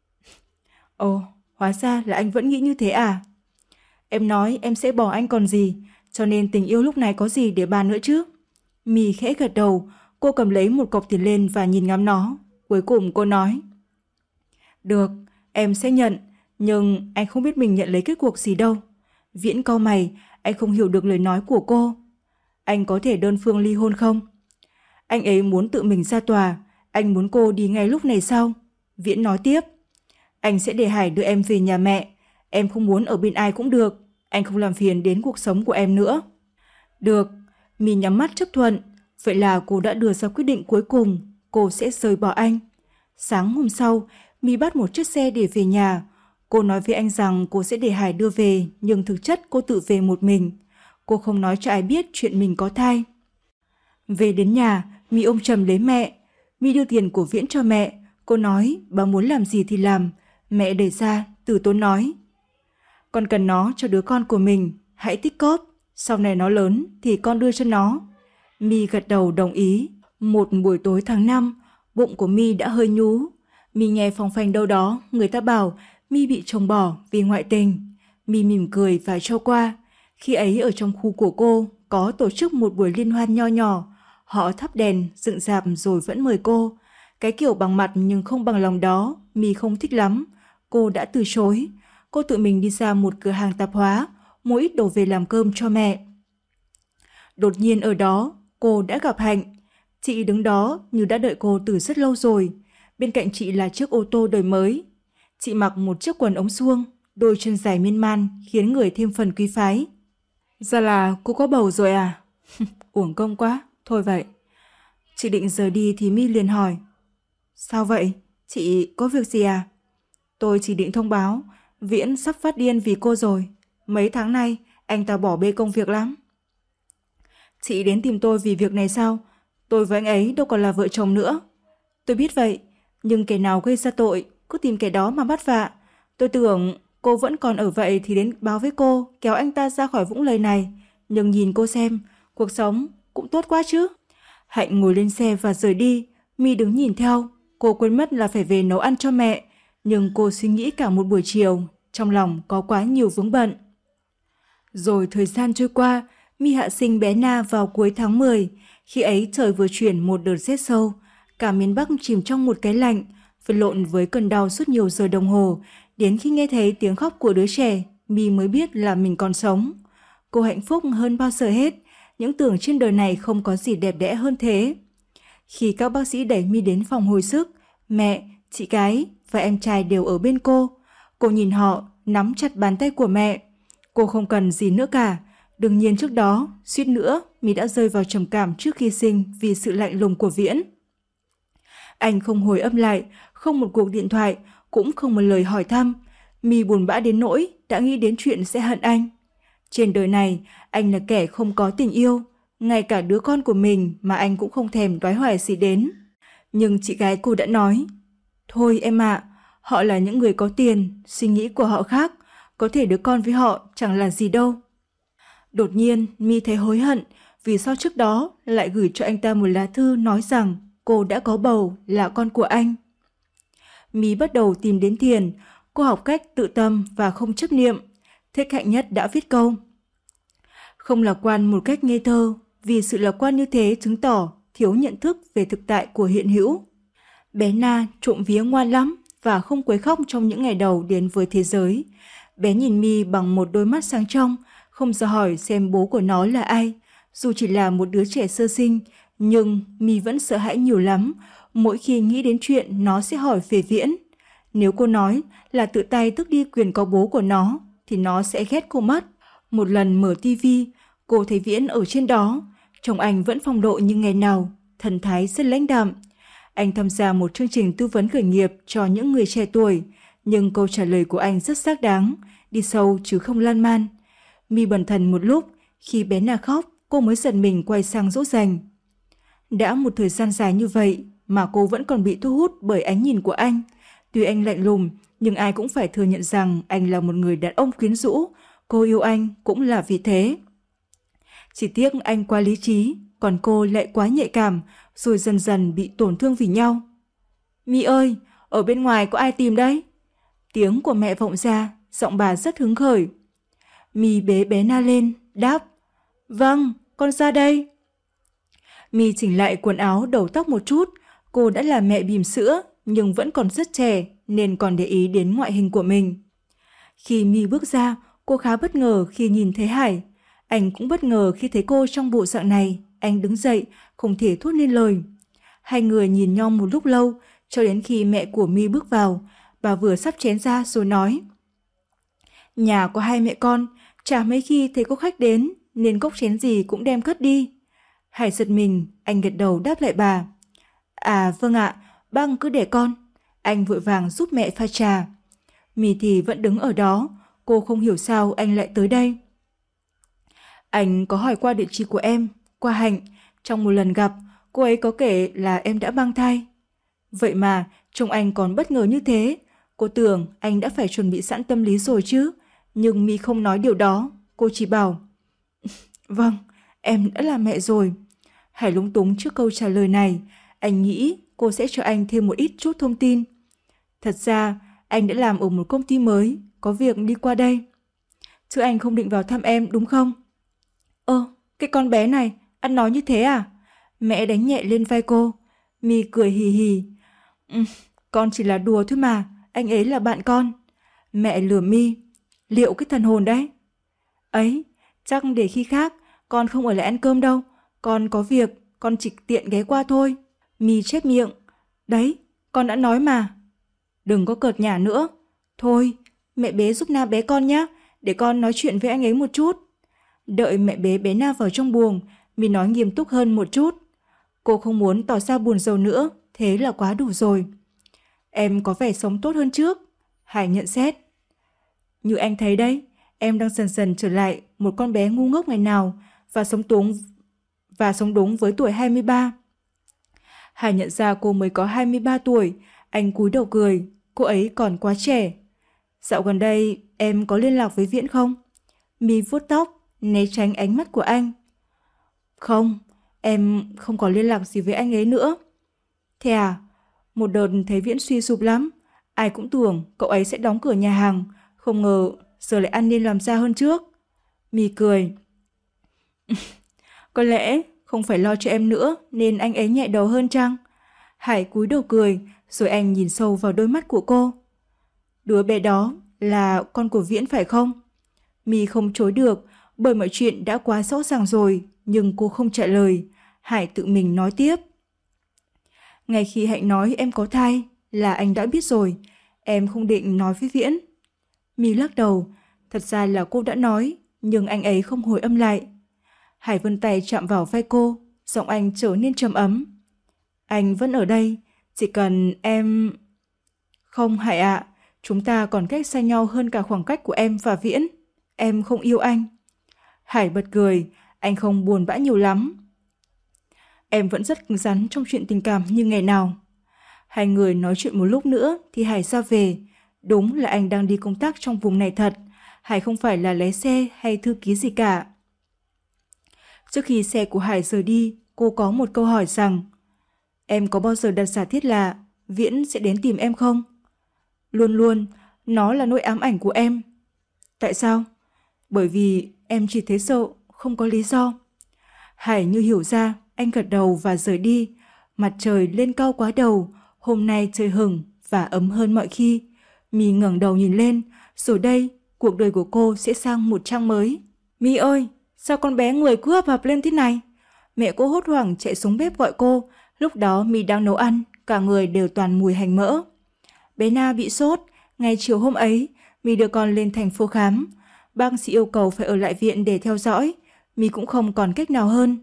[SPEAKER 1] Ồ, hóa ra là anh vẫn nghĩ như thế à? Em nói em sẽ bỏ anh còn gì, cho nên tình yêu lúc này có gì để bàn nữa chứ? My khẽ gật đầu, cô cầm lấy một cọc tiền lên và nhìn ngắm nó. Cuối cùng cô nói, được, em sẽ nhận, nhưng anh không biết mình nhận lấy kết cuộc gì đâu. Viễn cau mày, anh không hiểu được lời nói của cô. Anh có thể đơn phương ly hôn không? Anh ấy muốn tự mình ra tòa, anh muốn cô đi ngay lúc này sao? Viễn nói tiếp, anh sẽ để Hải đưa em về nhà mẹ. Em không muốn ở bên ai cũng được, anh không làm phiền đến cuộc sống của em nữa. Được, My nhắm mắt chấp thuận. Vậy là cô đã đưa ra quyết định cuối cùng, cô sẽ rời bỏ anh. Sáng hôm sau, My bắt một chiếc xe để về nhà. Cô nói với anh rằng cô sẽ để Hải đưa về, nhưng thực chất cô tự về một mình. Cô không nói cho ai biết chuyện mình có thai. Về đến nhà, My ôm chầm lấy mẹ. My đưa tiền của Viễn cho mẹ. Cô nói bà muốn làm gì thì làm. Mẹ đẩy ra, từ tốn nói, con cần nó cho đứa con của mình, hãy tích cóp. Sau này nó lớn thì con đưa cho nó. My gật đầu đồng ý. Một buổi tối tháng năm, bụng của My đã hơi nhú. My nghe phóng phanh đâu đó, người ta bảo My bị chồng bỏ vì ngoại tình. My mỉm cười và cho qua. Khi ấy ở trong khu của cô có tổ chức một buổi liên hoan nho nhỏ. Họ thắp đèn, dựng rạp rồi vẫn mời cô. Cái kiểu bằng mặt nhưng không bằng lòng đó, My không thích lắm. Cô đã từ chối. Cô tự mình đi ra một cửa hàng tạp hóa, mua ít đồ về làm cơm cho mẹ. Đột nhiên ở đó, cô đã gặp Hạnh. Chị đứng đó như đã đợi cô từ rất lâu rồi. Bên cạnh chị là chiếc ô tô đời mới. Chị mặc một chiếc quần ống suông, đôi chân dài miên man khiến người thêm phần quý phái. Ra là cô có bầu rồi à? Uổng công quá, thôi vậy. Chị định rời đi thì My liền hỏi. Sao vậy? Chị có việc gì à? Tôi chỉ định thông báo, Viễn sắp phát điên vì cô rồi. Mấy tháng nay, anh ta bỏ bê công việc lắm. Chị đến tìm tôi vì việc này sao? Tôi với anh ấy đâu còn là vợ chồng nữa. Tôi biết vậy, nhưng kẻ nào gây ra tội, cứ tìm kẻ đó mà bắt vạ. Tôi tưởng cô vẫn còn ở vậy thì đến báo với cô, kéo anh ta ra khỏi vũng lầy này. Nhưng nhìn cô xem, cuộc sống cũng tốt quá chứ. Hạnh ngồi lên xe và rời đi. My đứng nhìn theo. Cô quên mất là phải về nấu ăn cho mẹ. Nhưng cô suy nghĩ cả một buổi chiều, trong lòng có quá nhiều vướng bận. Rồi thời gian trôi qua, My hạ sinh bé Na vào cuối tháng mười. Khi ấy trời vừa chuyển một đợt rét sâu. Cả miền Bắc chìm trong một cái lạnh, vật lộn với cơn đau suốt nhiều giờ đồng hồ. Đến khi nghe thấy tiếng khóc của đứa trẻ, My mới biết là mình còn sống. Cô hạnh phúc hơn bao giờ hết, những tưởng trên đời này không có gì đẹp đẽ hơn thế. Khi các bác sĩ đẩy My đến phòng hồi sức, mẹ, chị gái và em trai đều ở bên cô. Cô nhìn họ, nắm chặt bàn tay của mẹ. Cô không cần gì nữa cả. Đương nhiên trước đó, suýt nữa, My đã rơi vào trầm cảm trước khi sinh vì sự lạnh lùng của Viễn. Anh không hồi âm lại, không một cuộc điện thoại, cũng không một lời hỏi thăm. My buồn bã đến nỗi đã nghĩ đến chuyện sẽ hận anh. Trên đời này, anh là kẻ không có tình yêu. Ngay cả đứa con của mình mà anh cũng không thèm đoái hoài gì đến. Nhưng chị gái cô đã nói, thôi em ạ, họ là những người có tiền, suy nghĩ của họ khác, có thể đứa con với họ chẳng là gì đâu. Đột nhiên, My thấy hối hận vì sao trước đó lại gửi cho anh ta một lá thư nói rằng cô đã có bầu, là con của anh. My bắt đầu tìm đến thiền, cô học cách tự tâm và không chấp niệm. Thích Hạnh Nhất đã viết câu: không lạc quan một cách ngây thơ, vì sự lạc quan như thế chứng tỏ thiếu nhận thức về thực tại của hiện hữu. Bé Na trộm vía ngoan lắm và không quấy khóc trong những ngày đầu đến với thế giới. Bé nhìn My bằng một đôi mắt sáng trong, không dò hỏi xem bố của nó là ai. Dù chỉ là một đứa trẻ sơ sinh, nhưng My vẫn sợ hãi nhiều lắm mỗi khi nghĩ đến chuyện nó sẽ hỏi về Viễn. Nếu cô nói là tự tay tước đi quyền có bố của nó, thì nó sẽ ghét cô mất. Một lần mở tivi, cô thấy Viễn ở trên đó. Trông anh vẫn phong độ như ngày nào, thần thái rất lãnh đạm. Anh tham gia một chương trình tư vấn khởi nghiệp cho những người trẻ tuổi, nhưng câu trả lời của anh rất xác đáng, đi sâu chứ không lan man. My bần thần một lúc, khi bé Na khóc, cô mới giật mình quay sang dỗ dành. Đã một thời gian dài như vậy mà cô vẫn còn bị thu hút bởi ánh nhìn của anh. Tuy anh lạnh lùng, nhưng ai cũng phải thừa nhận rằng anh là một người đàn ông quyến rũ. Cô yêu anh cũng là vì thế. Chỉ tiếc anh quá lý trí, còn cô lại quá nhạy cảm, rồi dần dần bị tổn thương vì nhau. My ơi, ở bên ngoài có ai tìm đấy? Tiếng của mẹ vọng ra, giọng bà rất hứng khởi. My bế bé Na lên, đáp: vâng, con ra đây. My chỉnh lại quần áo đầu tóc một chút. Cô đã là mẹ bỉm sữa nhưng vẫn còn rất trẻ nên còn để ý đến ngoại hình của mình. Khi My bước ra, cô khá bất ngờ khi nhìn thấy Hải. Anh cũng bất ngờ khi thấy cô trong bộ dạng này. Anh đứng dậy, không thể thốt nên lời. Hai người nhìn nhau một lúc lâu, cho đến khi mẹ của My bước vào. Bà vừa sắp chén ra rồi nói: nhà có hai mẹ con, chả mấy khi thấy có khách đến, nên cốc chén gì cũng đem cất đi. Hải giật mình, anh gật đầu đáp lại bà: à vâng ạ, bác cứ để con. Anh vội vàng giúp mẹ pha trà. My thì vẫn đứng ở đó, cô không hiểu sao anh lại tới đây. Anh có hỏi qua địa chỉ của em, qua Hạnh. Trong một lần gặp, cô ấy có kể là em đã mang thai. Vậy mà, trông anh còn bất ngờ như thế. Cô tưởng anh đã phải chuẩn bị sẵn tâm lý rồi chứ. Nhưng My không nói điều đó, cô chỉ bảo: vâng, em đã là mẹ rồi. Hải lúng túng trước câu trả lời này. Anh nghĩ cô sẽ cho anh thêm một ít chút thông tin. Thật ra, anh đã làm ở một công ty mới, có việc đi qua đây. Chứ anh không định vào thăm em đúng không? Ơ, cái con bé này, ăn nói như thế à? Mẹ đánh nhẹ lên vai cô. My cười hì hì. Ừ, con chỉ là đùa thôi mà, anh ấy là bạn con. Mẹ lừa My. Liệu cái thần hồn đấy. Ấy, chắc để khi khác, con không ở lại ăn cơm đâu. Con có việc, con chỉ tiện ghé qua thôi. My chép miệng. Đấy, con đã nói mà. Đừng có cợt nhả nữa. Thôi, mẹ bế giúp Na bé con nhé, để con nói chuyện với anh ấy một chút. Đợi mẹ bế bé Na vào trong buồng, My nói nghiêm túc hơn một chút. Cô không muốn tỏ ra buồn rầu nữa, thế là quá đủ rồi. Em có vẻ sống tốt hơn trước, Hải nhận xét. Như anh thấy đấy, em đang dần dần trở lại một con bé ngu ngốc ngày nào và sống đúng, và sống đúng với tuổi hai mươi ba. Hải nhận ra cô mới có hai mươi ba tuổi, anh cúi đầu cười, cô ấy còn quá trẻ. Dạo gần đây em có liên lạc với Viễn không? My vuốt tóc, né tránh ánh mắt của anh. Không, em không có liên lạc gì với anh ấy nữa. Thế à? Một đợt thấy Viễn suy sụp lắm. Ai cũng tưởng cậu ấy sẽ đóng cửa nhà hàng, không ngờ giờ lại ăn nên làm ra hơn trước. My cười. Có lẽ không phải lo cho em nữa nên anh ấy nhẹ đầu hơn chăng? Hải cúi đầu cười, rồi anh nhìn sâu vào đôi mắt của cô. Đứa bé đó là con của Viễn phải không? My không chối được, bởi mọi chuyện đã quá rõ ràng rồi, nhưng cô không trả lời. Hải tự mình nói tiếp. Ngay khi Hạnh nói em có thai là anh đã biết rồi, em không định nói với Viễn. My lắc đầu, thật ra là cô đã nói, nhưng anh ấy không hồi âm lại. Hải vươn tay chạm vào vai cô, giọng anh trở nên trầm ấm. Anh vẫn ở đây, chỉ cần em... Không Hải ạ, chúng ta còn cách xa nhau hơn cả khoảng cách của em và Viễn. Em không yêu anh. Hải bật cười, anh không buồn bã nhiều lắm. Em vẫn rất cứng rắn trong chuyện tình cảm như ngày nào. Hai người nói chuyện một lúc nữa thì Hải ra về. Đúng là anh đang đi công tác trong vùng này thật. Hải không phải là lái xe hay thư ký gì cả. Trước khi xe của Hải rời đi, cô có một câu hỏi rằng: Em có bao giờ đặt giả thiết là Viễn sẽ đến tìm em không? Luôn luôn, nó là nỗi ám ảnh của em. Tại sao? Bởi vì em chỉ thấy sợ, không có lý do. Hải như hiểu ra, anh gật đầu và rời đi. Mặt trời lên cao quá đầu, hôm nay trời hửng và ấm hơn mọi khi. My ngẩng đầu nhìn lên, rồi đây, cuộc đời của cô sẽ sang một trang mới. My ơi, sao con bé người cứ hập hập lên thế này? Mẹ cô hốt hoảng chạy xuống bếp gọi cô. Lúc đó My đang nấu ăn, cả người đều toàn mùi hành mỡ. Bé Na bị sốt, ngày chiều hôm ấy, My đưa con lên thành phố khám. Bác sĩ yêu cầu phải ở lại viện để theo dõi. My cũng không còn cách nào hơn.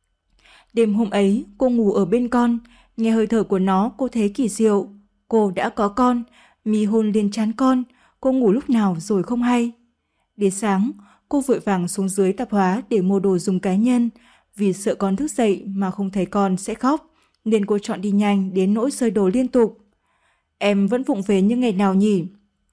[SPEAKER 1] Đêm hôm ấy, cô ngủ ở bên con, nghe hơi thở của nó cô thấy kỳ diệu. Cô đã có con, My hôn lên trán con, cô ngủ lúc nào rồi không hay. Đến sáng, cô vội vàng xuống dưới tạp hóa để mua đồ dùng cá nhân. Vì sợ con thức dậy mà không thấy con sẽ khóc, nên cô chọn đi nhanh đến nỗi rơi đồ liên tục. Em vẫn vụng về như ngày nào nhỉ?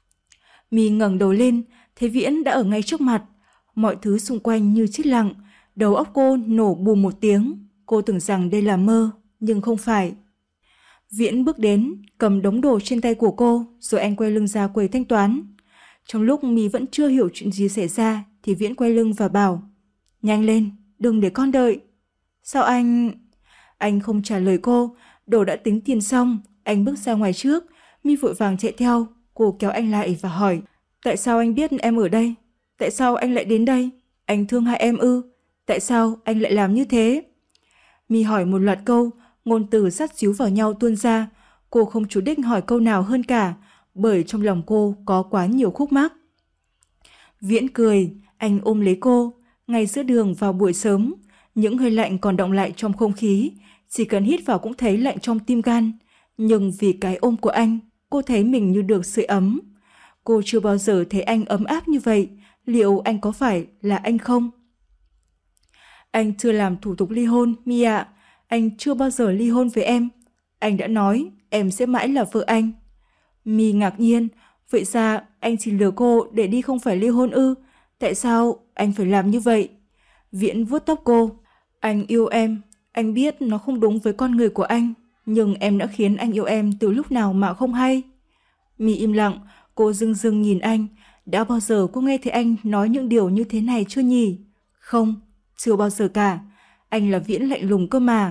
[SPEAKER 1] My ngẩng đầu lên, thấy Viễn đã ở ngay trước mặt. Mọi thứ xung quanh như chết lặng, đầu óc cô nổ bùm một tiếng. Cô tưởng rằng đây là mơ, nhưng không phải. Viễn bước đến, cầm đống đồ trên tay của cô, rồi anh quay lưng ra quầy thanh toán. Trong lúc My vẫn chưa hiểu chuyện gì xảy ra, thì Viễn quay lưng và bảo: Nhanh lên, đừng để con đợi. Sao anh... Anh không trả lời cô, đồ đã tính tiền xong, anh bước ra ngoài trước. My vội vàng chạy theo, cô kéo anh lại và hỏi: Tại sao anh biết em ở đây? Tại sao anh lại đến đây? Anh thương hại em ư? Tại sao anh lại làm như thế? My hỏi một loạt câu, ngôn từ sát díu vào nhau tuôn ra. Cô không chủ đích hỏi câu nào hơn cả, bởi trong lòng cô có quá nhiều khúc mắc. Viễn cười, anh ôm lấy cô. Ngay giữa đường vào buổi sớm, những hơi lạnh còn đọng lại trong không khí, chỉ cần hít vào cũng thấy lạnh trong tim gan. Nhưng vì cái ôm của anh, cô thấy mình như được sưởi ấm. Cô chưa bao giờ thấy anh ấm áp như vậy. Liệu anh có phải là anh không? Anh chưa làm thủ tục ly hôn, My ạ. Anh chưa bao giờ ly hôn với em. Anh đã nói em sẽ mãi là vợ anh. My ngạc nhiên. Vậy ra anh chỉ lừa cô để đi không phải ly hôn ư? Tại sao anh phải làm như vậy? Viễn vuốt tóc cô. Anh yêu em. Anh biết nó không đúng với con người của anh, nhưng em đã khiến anh yêu em từ lúc nào mà không hay. My im lặng. Cô dưng dưng nhìn anh. Đã bao giờ cô nghe thấy anh nói những điều như thế này chưa nhỉ? Không, chưa bao giờ cả. Anh là Viễn lạnh lùng cơ mà.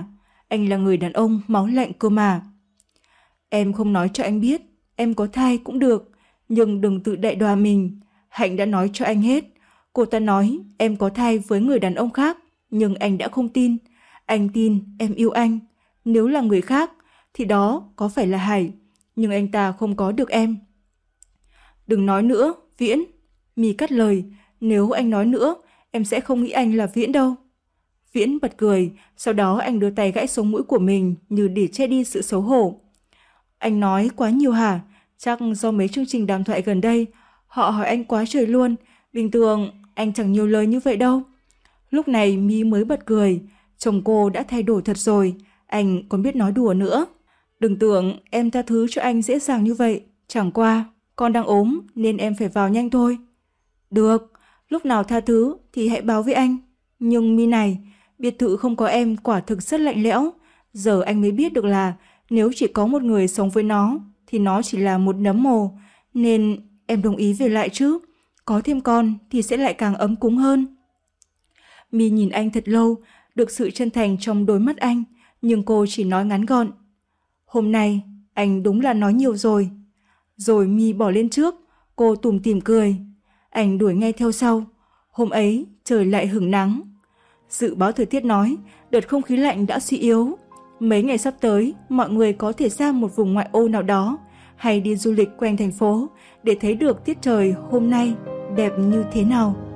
[SPEAKER 1] Anh là người đàn ông máu lạnh cơ mà. Em không nói cho anh biết, em có thai cũng được, nhưng đừng tự đại đọa mình. Hạnh đã nói cho anh hết. Cô ta nói em có thai với người đàn ông khác, nhưng anh đã không tin. Anh tin em yêu anh. Nếu là người khác, thì đó có phải là Hải, nhưng anh ta không có được em. Đừng nói nữa, Viễn. My cắt lời, nếu anh nói nữa, em sẽ không nghĩ anh là Viễn đâu. Viễn bật cười, sau đó anh đưa tay gãi sống mũi của mình như để che đi sự xấu hổ. Anh nói quá nhiều hả? Chắc do mấy chương trình đàm thoại gần đây, họ hỏi anh quá trời luôn. Bình thường anh chẳng nhiều lời như vậy đâu. Lúc này My mới bật cười, chồng cô đã thay đổi thật rồi, anh còn biết nói đùa nữa. Đừng tưởng em tha thứ cho anh dễ dàng như vậy, chẳng qua con đang ốm nên em phải vào nhanh thôi. Được, lúc nào tha thứ thì hãy báo với anh. Nhưng My này, biệt thự không có em quả thực rất lạnh lẽo. Giờ anh mới biết được là nếu chỉ có một người sống với nó thì nó chỉ là một nấm mồ. Nên em đồng ý về lại chứ. Có thêm con thì sẽ lại càng ấm cúng hơn. My nhìn anh thật lâu, được sự chân thành trong đôi mắt anh, nhưng cô chỉ nói ngắn gọn. Hôm nay anh đúng là nói nhiều rồi. Rồi My bỏ lên trước, cô tủm tỉm cười. Anh đuổi ngay theo sau. Hôm ấy trời lại hửng nắng. Dự báo thời tiết nói đợt không khí lạnh đã suy yếu. Mấy ngày sắp tới, mọi người có thể sang một vùng ngoại ô nào đó hay đi du lịch quanh thành phố để thấy được tiết trời hôm nay đẹp như thế nào.